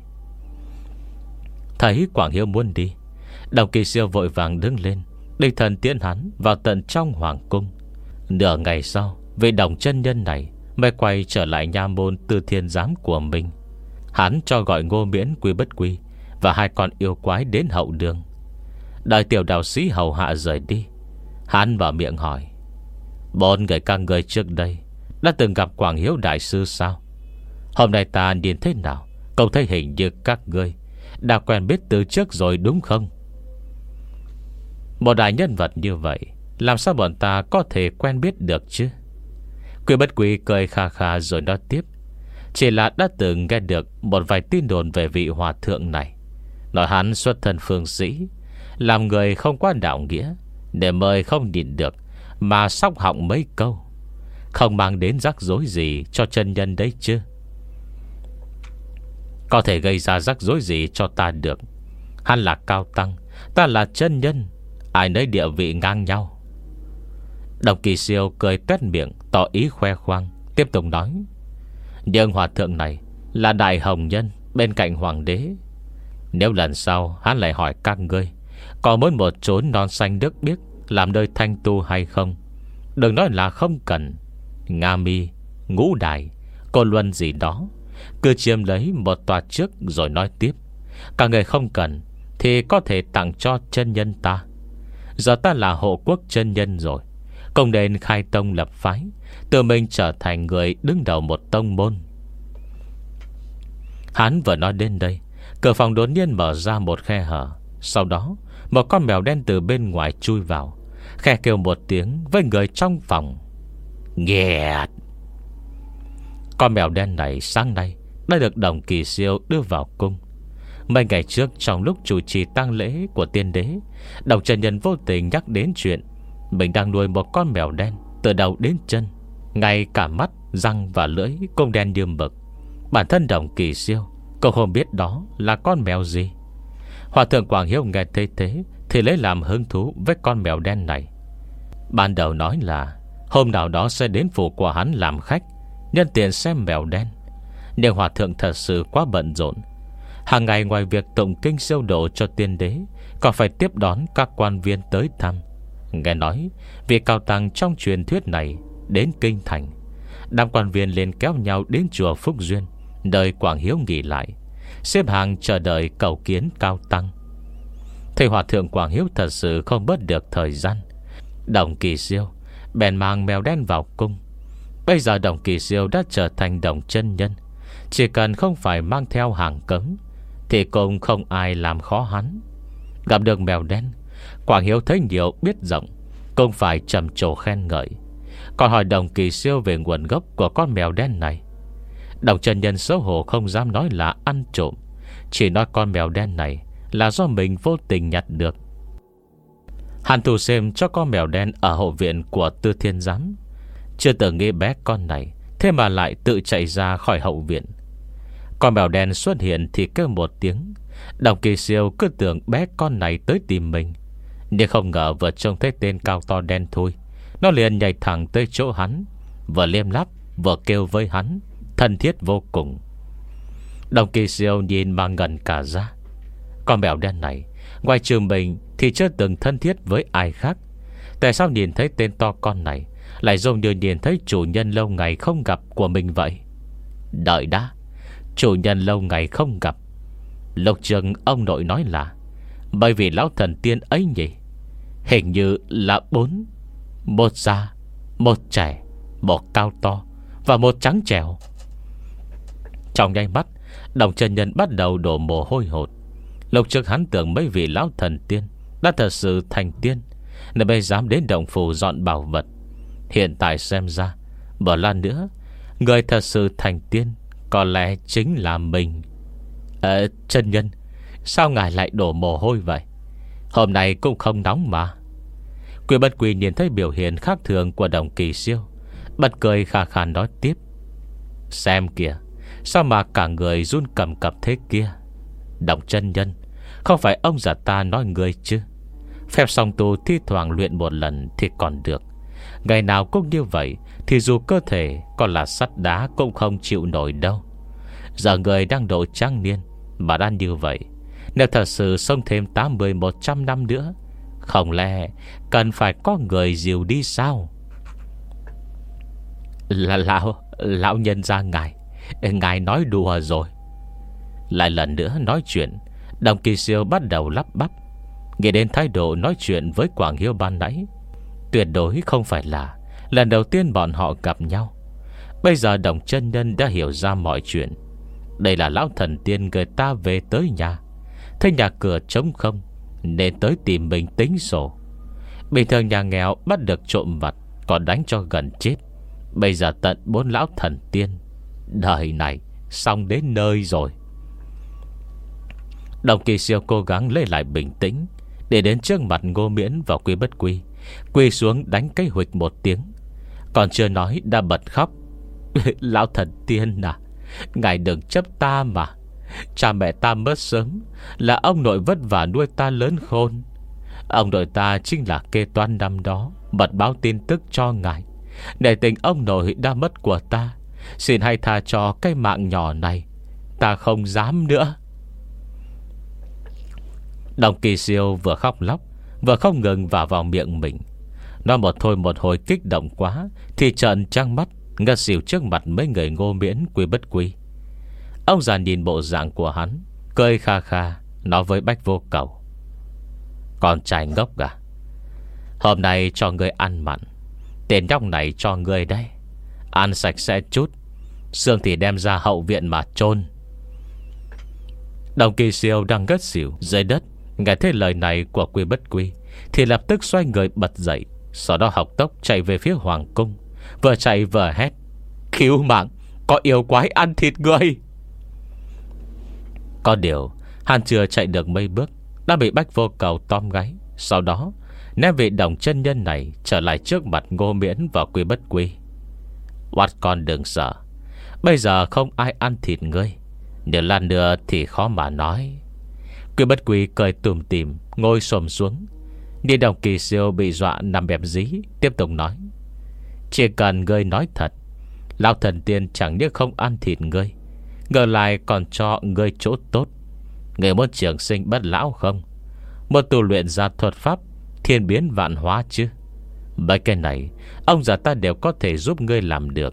Thấy Quảng Hiếu muốn đi, Đồng Kỳ Siêu vội vàng đứng lên, đích thân tiễn hắn vào tận trong hoàng cung. Nửa ngày sau, vị Đồng chân nhân này mới quay trở lại nha môn Tư Thiên Giám của mình. Hắn cho gọi Ngô Miễn Quy Bất Quy và hai con yêu quái đến hậu đường. Đợi tiểu đạo sĩ hầu hạ rời đi, hắn mở miệng hỏi: bốn người các người trước đây đã từng gặp Quảng Hiếu đại sư sao? Hôm nay ta nhìn thế nào không thấy hình như các ngươi đã quen biết từ trước rồi đúng không? Một đại nhân vật như vậy, làm sao bọn ta có thể quen biết được chứ? Quy Bất Quy cười kha kha rồi nói tiếp: chỉ là đã từng nghe được một vài tin đồn về vị hòa thượng này, nói hắn xuất thân phương sĩ, làm người không quá đạo nghĩa, để mời không nhịn được mà sóc họng mấy câu, không mang đến rắc rối gì cho chân nhân đấy chứ? Có thể gây ra rắc rối gì cho ta được? Hắn là cao tăng, ta là chân nhân, ai nấy địa vị ngang nhau. Đồng Kỳ Siêu cười tuét miệng, tỏ ý khoe khoang, tiếp tục nói: nhưng hòa thượng này là đại hồng nhân bên cạnh hoàng đế. Nếu lần sau hắn lại hỏi các ngươi có muốn một chốn non xanh nước biếc làm nơi thanh tu hay không, đừng nói là không cần. Nga Mi, Ngũ Đài, Côn Luân gì đó, cứ chiếm lấy một tòa trước rồi nói tiếp. Cả người không cần thì có thể tặng cho chân nhân ta. Giờ ta là hộ quốc chân nhân rồi, không nên khai tông lập phái, tự mình trở thành người đứng đầu một tông môn. Hắn vừa nói đến đây, cửa phòng đột nhiên mở ra một khe hở. Sau đó một con mèo đen từ bên ngoài chui vào, khẽ kêu một tiếng với người trong phòng: Nghiệt! Con mèo đen này sáng nay đã được Đồng Kỳ Siêu đưa vào cung. Mấy ngày trước, trong lúc chủ trì tang lễ của tiên đế, Đồng chân nhân vô tình nhắc đến chuyện mình đang nuôi một con mèo đen từ đầu đến chân, ngay cả mắt, răng và lưỡi cũng đen như mực. Bản thân Đồng Kỳ Siêu cũng không biết đó là con mèo gì. Hòa thượng Quảng Hiếu nghe thấy thế thì lấy làm hứng thú với con mèo đen này. Ban đầu nói là hôm nào đó sẽ đến phủ của hắn làm khách, nhân tiện xem mèo đen. Nhưng Hòa thượng thật sự quá bận rộn. Hàng ngày ngoài việc tụng kinh siêu độ cho tiên đế, còn phải tiếp đón các quan viên tới thăm. Nghe nói vị cao tăng trong truyền thuyết này đến kinh thành, đám quan viên liền kéo nhau đến chùa Phúc Duyên, nơi Quảng Hiếu nghỉ lại, xếp hàng chờ đợi cầu kiến cao tăng. Thầy Hòa thượng Quảng Hiếu thật sự không bớt được thời gian. Đồng Kỳ Siêu bèn mang mèo đen vào cung. Bây giờ Đồng Kỳ Siêu đã trở thành Đồng chân nhân, chỉ cần không phải mang theo hàng cấm thì cũng không ai làm khó hắn. Gặp được mèo đen, Quảng Hiếu thấy nhiều biết rộng, cũng phải trầm trồ khen ngợi, còn hỏi Đồng Kỳ Siêu về nguồn gốc của con mèo đen này. Đồng chân nhân xấu hổ không dám nói là ăn trộm, chỉ nói con mèo đen này là do mình vô tình nhặt được. Hàn Thủ xem cho con mèo đen ở hậu viện của Tư Thiên Giám, chưa từng nghĩ bé con này thế mà lại tự chạy ra khỏi hậu viện. Con mèo đen xuất hiện thì kêu một tiếng. Đồng Kỳ Siêu cứ tưởng bé con này tới tìm mình, nhưng không ngờ vừa trông thấy tên cao to đen thui, nó liền nhảy thẳng tới chỗ hắn, vừa liêm lắp vừa kêu với hắn, thân thiết vô cùng. Đồng Kỳ Siêu nhìn mà ngẩn cả ra. Con mèo đen này ngoài trừ mình thì chưa từng thân thiết với ai khác. Tại sao nhìn thấy tên to con này lại giống như nhìn thấy chủ nhân lâu ngày không gặp của mình vậy? Đợi đã, chủ nhân lâu ngày không gặp. Lúc chừng ông nội nói là bởi vì lão thần tiên ấy nhỉ. Hình như là bốn: một già, một trẻ, một cao to và một trắng trẻo. Trong nháy mắt, Đồng chân nhân bắt đầu đổ mồ hôi hột. Lúc trước hắn tưởng mấy vị lão thần tiên đã thật sự thành tiên, nên bây dám đến động phủ dọn bảo vật. Hiện tại xem ra, một lần nữa, người thật sự thành tiên có lẽ chính là mình. Ờ, chân nhân, sao ngài lại đổ mồ hôi vậy? Hôm nay cũng không nóng mà. Quy Bất Quy nhìn thấy biểu hiện khác thường của Đồng Kỳ Siêu, bật cười khà khà nói tiếp: Xem kìa, sao mà cả người run cầm cập thế kia? Đồng chân nhân, không phải ông già ta nói người chứ? Phép song tu thi thoảng luyện một lần thì còn được, ngày nào cũng như vậy thì dù cơ thể còn là sắt đá cũng không chịu nổi đâu. Giờ người đang độ trăng niên mà đang như vậy, nếu thật sự sống thêm tám mươi một trăm năm nữa, không lẽ cần phải có người dìu đi sao? Là lão Lão nhân gia ngài Ngài nói đùa rồi. Lại lần nữa nói chuyện, Đồng Kỳ Siêu bắt đầu lắp bắp, nghĩ đến thái độ nói chuyện với Quảng Hiếu ban nãy. Tuyệt đối không phải là lần đầu tiên bọn họ gặp nhau. Bây giờ Đồng chân nhân đã hiểu ra mọi chuyện. Đây là lão thần tiên người ta về tới nhà, thấy nhà cửa trống không nên tới tìm mình tính sổ. Bình thường nhà nghèo bắt được trộm vặt còn đánh cho gần chết, bây giờ tận bốn lão thần tiên, đời này xong đến nơi rồi. Đồng Kỳ Siêu cố gắng lấy lại bình tĩnh, để đến trước mặt Ngô Miễn và Quy Bất Quy, quỳ xuống đánh cái huỵch một tiếng. Còn chưa nói đã bật khóc. Lão thần tiên à, ngài đừng chấp ta mà. Cha mẹ ta mất sớm, là ông nội vất vả nuôi ta lớn khôn. Ông nội ta chính là kê toán năm đó mật báo tin tức cho ngài. Để tình ông nội đã mất của ta, xin hãy tha cho cái mạng nhỏ này, ta không dám nữa. Đồng Kỳ Siêu vừa khóc lóc vừa không ngừng vào vào miệng mình. Nó một thôi một hồi kích động quá thì trợn trăng mắt, ngất xỉu trước mặt mấy người Ngô Miễn, Quy Bất Quy. Ông già nhìn bộ dạng của hắn, cười kha kha nói với Bách Vô Cầu: Con trai ngốc à, hôm nay cho ngươi ăn mặn, tên nhóc này cho ngươi đây. Ăn sạch sẽ chút, xương thì đem ra hậu viện mà chôn. Đồng Kỳ Siêu đang ngất xỉu dưới đất, nghe thấy lời này của Quy Bất Quy thì lập tức xoay người bật dậy, sau đó học tốc chạy về phía hoàng cung. Vừa chạy vừa hét: cứu mạng, có yêu quái ăn thịt người. Có điều hắn chưa chạy được mấy bước đã bị Bách Vô Cầu tóm gáy. Sau đó ném vị Đồng chân nhân này trở lại trước mặt Ngô Miễn và Quy Bất Quy. Oát con đừng sợ, bây giờ không ai ăn thịt ngươi, nếu lần nữa thì khó mà nói. Quy Bất Quy cười tủm tỉm ngồi xổm xuống. Nhìn Đồng Kỳ Siêu bị dọa nằm bẹp dí, tiếp tục nói: chỉ cần ngươi nói thật, lão thần tiên chẳng những không ăn thịt ngươi, ngờ lại còn cho ngươi chỗ tốt. Ngươi muốn trường sinh bất lão không? Muốn tu luyện ra thuật pháp thiên biến vạn hóa chứ? Mấy cái này ông già ta đều có thể giúp ngươi làm được.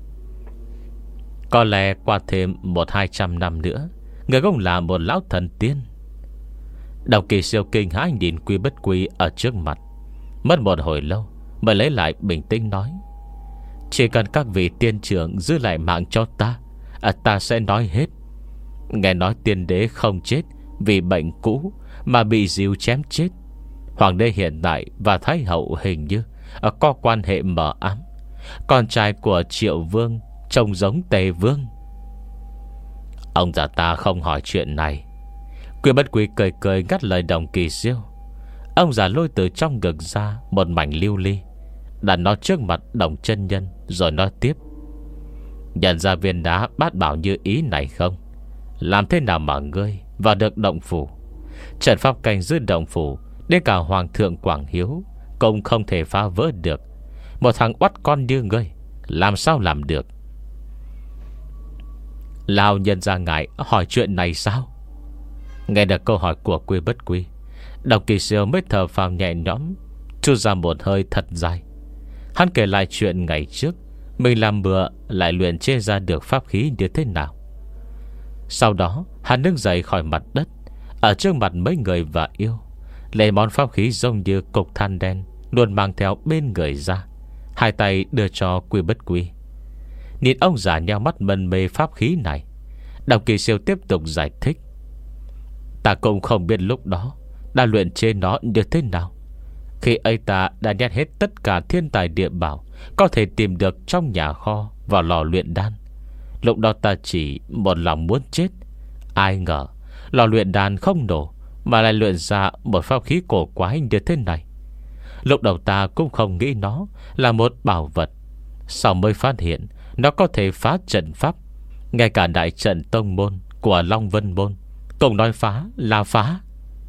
Có lẽ qua thêm một hai trăm năm nữa, ngươi cũng là một lão thần tiên. Đồng Kỳ Siêu kinh hãi nhìn Quy Bất Quy ở trước mặt. Mất một hồi lâu mới lấy lại bình tĩnh nói: chỉ cần các vị tiên trưởng giữ lại mạng cho ta, à, ta sẽ nói hết. Nghe nói tiên đế không chết vì bệnh cũ mà bị díu chém chết. Hoàng đế hiện tại và thái hậu hình như à, có quan hệ mờ ám. Con trai của Triệu Vương trông giống Tề Vương. Ông già ta không hỏi chuyện này. Quy Bất Quy cười cười ngắt lời Đồng Kỳ Siêu. Ông già lôi từ trong ngực ra một mảnh lưu ly, đặt nó trước mặt Đồng chân nhân, rồi nói tiếp: nhận ra viên đá bát bảo như ý này không? Làm thế nào mà ngươi vào được động phủ? Trận pháp canh giữ động phủ, đến cả Hoàng thượng Quảng Hiếu cũng không thể phá vỡ được. Một thằng oắt con như ngươi làm sao làm được? Lão nhân ra ngại hỏi chuyện này sao? Nghe được câu hỏi của Quy Bất Quy, Đồng Kỳ Siêu mới thở phào nhẹ nhõm, trút ra một hơi thật dài. Hắn kể lại chuyện ngày trước mình làm bừa lại luyện chế ra được pháp khí như thế nào. Sau đó hắn đứng dậy khỏi mặt đất, ở trước mặt mấy người và yêu, lấy món pháp khí giống như cục than đen luôn mang theo bên người ra, hai tay đưa cho Quy Bất Quy. Nhìn ông già nheo mắt mân mê pháp khí này, Đồng Kỳ Siêu tiếp tục giải thích: ta cũng không biết lúc đó đã luyện chế nó như thế nào. Khi ấy ta đã nhét hết tất cả thiên tài địa bảo có thể tìm được trong nhà kho vào lò luyện đan. Lúc đó ta chỉ một lòng muốn chết. Ai ngờ lò luyện đan không nổ, mà lại luyện ra một pháp khí cổ quái như thế này. Lúc đầu ta cũng không nghĩ nó là một bảo vật, sau mới phát hiện nó có thể phá trận pháp. Ngay cả đại trận tông môn của Long Vân Môn cũng nói phá là phá.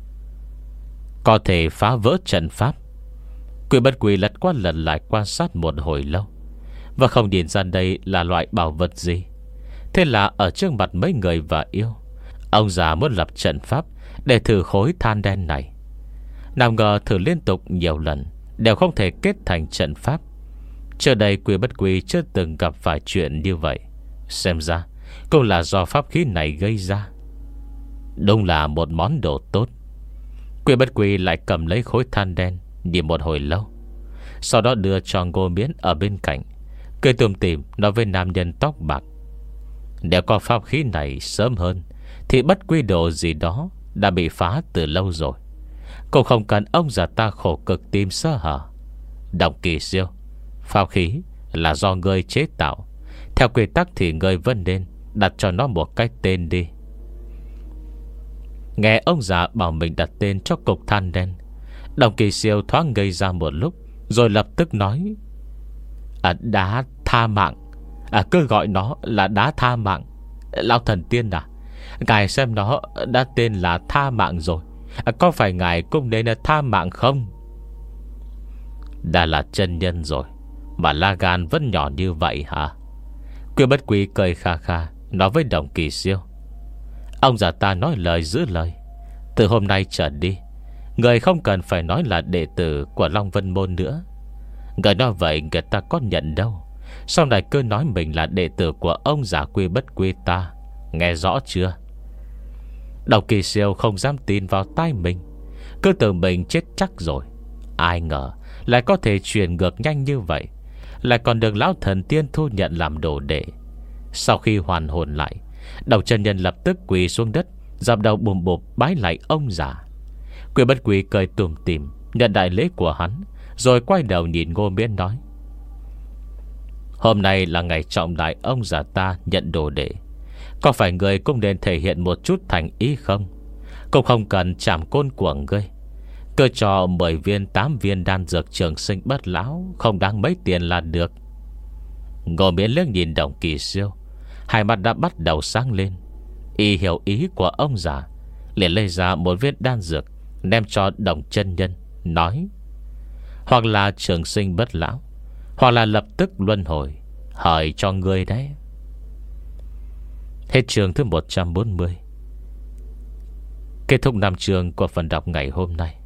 Có thể phá vỡ trận pháp. Quy Bất Quy lật qua lần lại quan sát một hồi lâu, và không nhìn ra đây là loại bảo vật gì. Thế là ở trước mặt mấy người và yêu, ông già muốn lập trận pháp để thử khối than đen này. Nào ngờ thử liên tục nhiều lần đều không thể kết thành trận pháp. Trước đây Quy Bất Quy chưa từng gặp phải chuyện như vậy. Xem ra cũng là do pháp khí này gây ra. Đúng là một món đồ tốt. Quy Bất Quy lại cầm lấy khối than đen, nhìn một hồi lâu, sau đó đưa cho Ngô Miễn ở bên cạnh, cười tủm tỉm nói với nam nhân tóc bạc: nếu có pháp khí này sớm hơn thì bất quy đồ gì đó đã bị phá từ lâu rồi. Cũng không cần ông già ta khổ cực tìm sơ hở. Đồng Kỳ Siêu, pháp khí là do ngươi chế tạo, theo quy tắc thì ngươi vẫn nên đặt cho nó một cái tên đi. Nghe ông già bảo mình đặt tên cho cục than đen, Đồng Kỳ Siêu thoáng ngây ra một lúc, rồi lập tức nói: à, đá tha mạng. À, cứ gọi nó là đá tha mạng. Lão thần tiên à, ngài xem nó đã tên là tha mạng rồi, à, có phải ngài cũng nên là tha mạng không? Đã là chân nhân rồi mà lá gan vẫn nhỏ như vậy hả? Quy Bất Quy cười kha kha nói với Đồng Kỳ Siêu: ông già ta nói lời giữ lời. Từ hôm nay trở đi, người không cần phải nói là đệ tử của Long Vân Môn nữa. Người nói vậy người ta có nhận đâu. Sau này cứ nói mình là đệ tử của ông già Quy Bất Quy ta. Nghe rõ chưa? Đồng Kỳ Siêu không dám tin vào tai mình, cứ tưởng mình chết chắc rồi. Ai ngờ lại có thể truyền ngược nhanh như vậy, lại còn được lão thần tiên thu nhận làm đồ đệ. Sau khi hoàn hồn lại, Đầu chân nhân lập tức quỳ xuống đất, dập đầu bùm bụp bái lại ông già. Quy Bất Quy cười tủm tỉm nhận đại lễ của hắn, rồi quay đầu nhìn Ngô Miễn nói: Hôm nay là ngày trọng đại ông già ta nhận đồ đệ, có phải người cũng nên thể hiện một chút thành ý không? Cũng không cần chạm côn của ngươi, cứ cho mười viên tám viên đan dược trường sinh bất lão, không đáng mấy tiền là được. Ngô Miễn liếc nhìn Đồng Kỳ Siêu, hai mắt đã bắt đầu sáng lên. Y hiểu ý của ông già, liền lấy ra một viên đan dược đem cho Đồng chân nhân, nói: Hoặc là trường sinh bất lão, hoặc là lập tức luân hồi, hỏi cho ngươi đấy. Hết chương thứ một trăm bốn mươi. Kết thúc năm chương của phần đọc ngày hôm nay.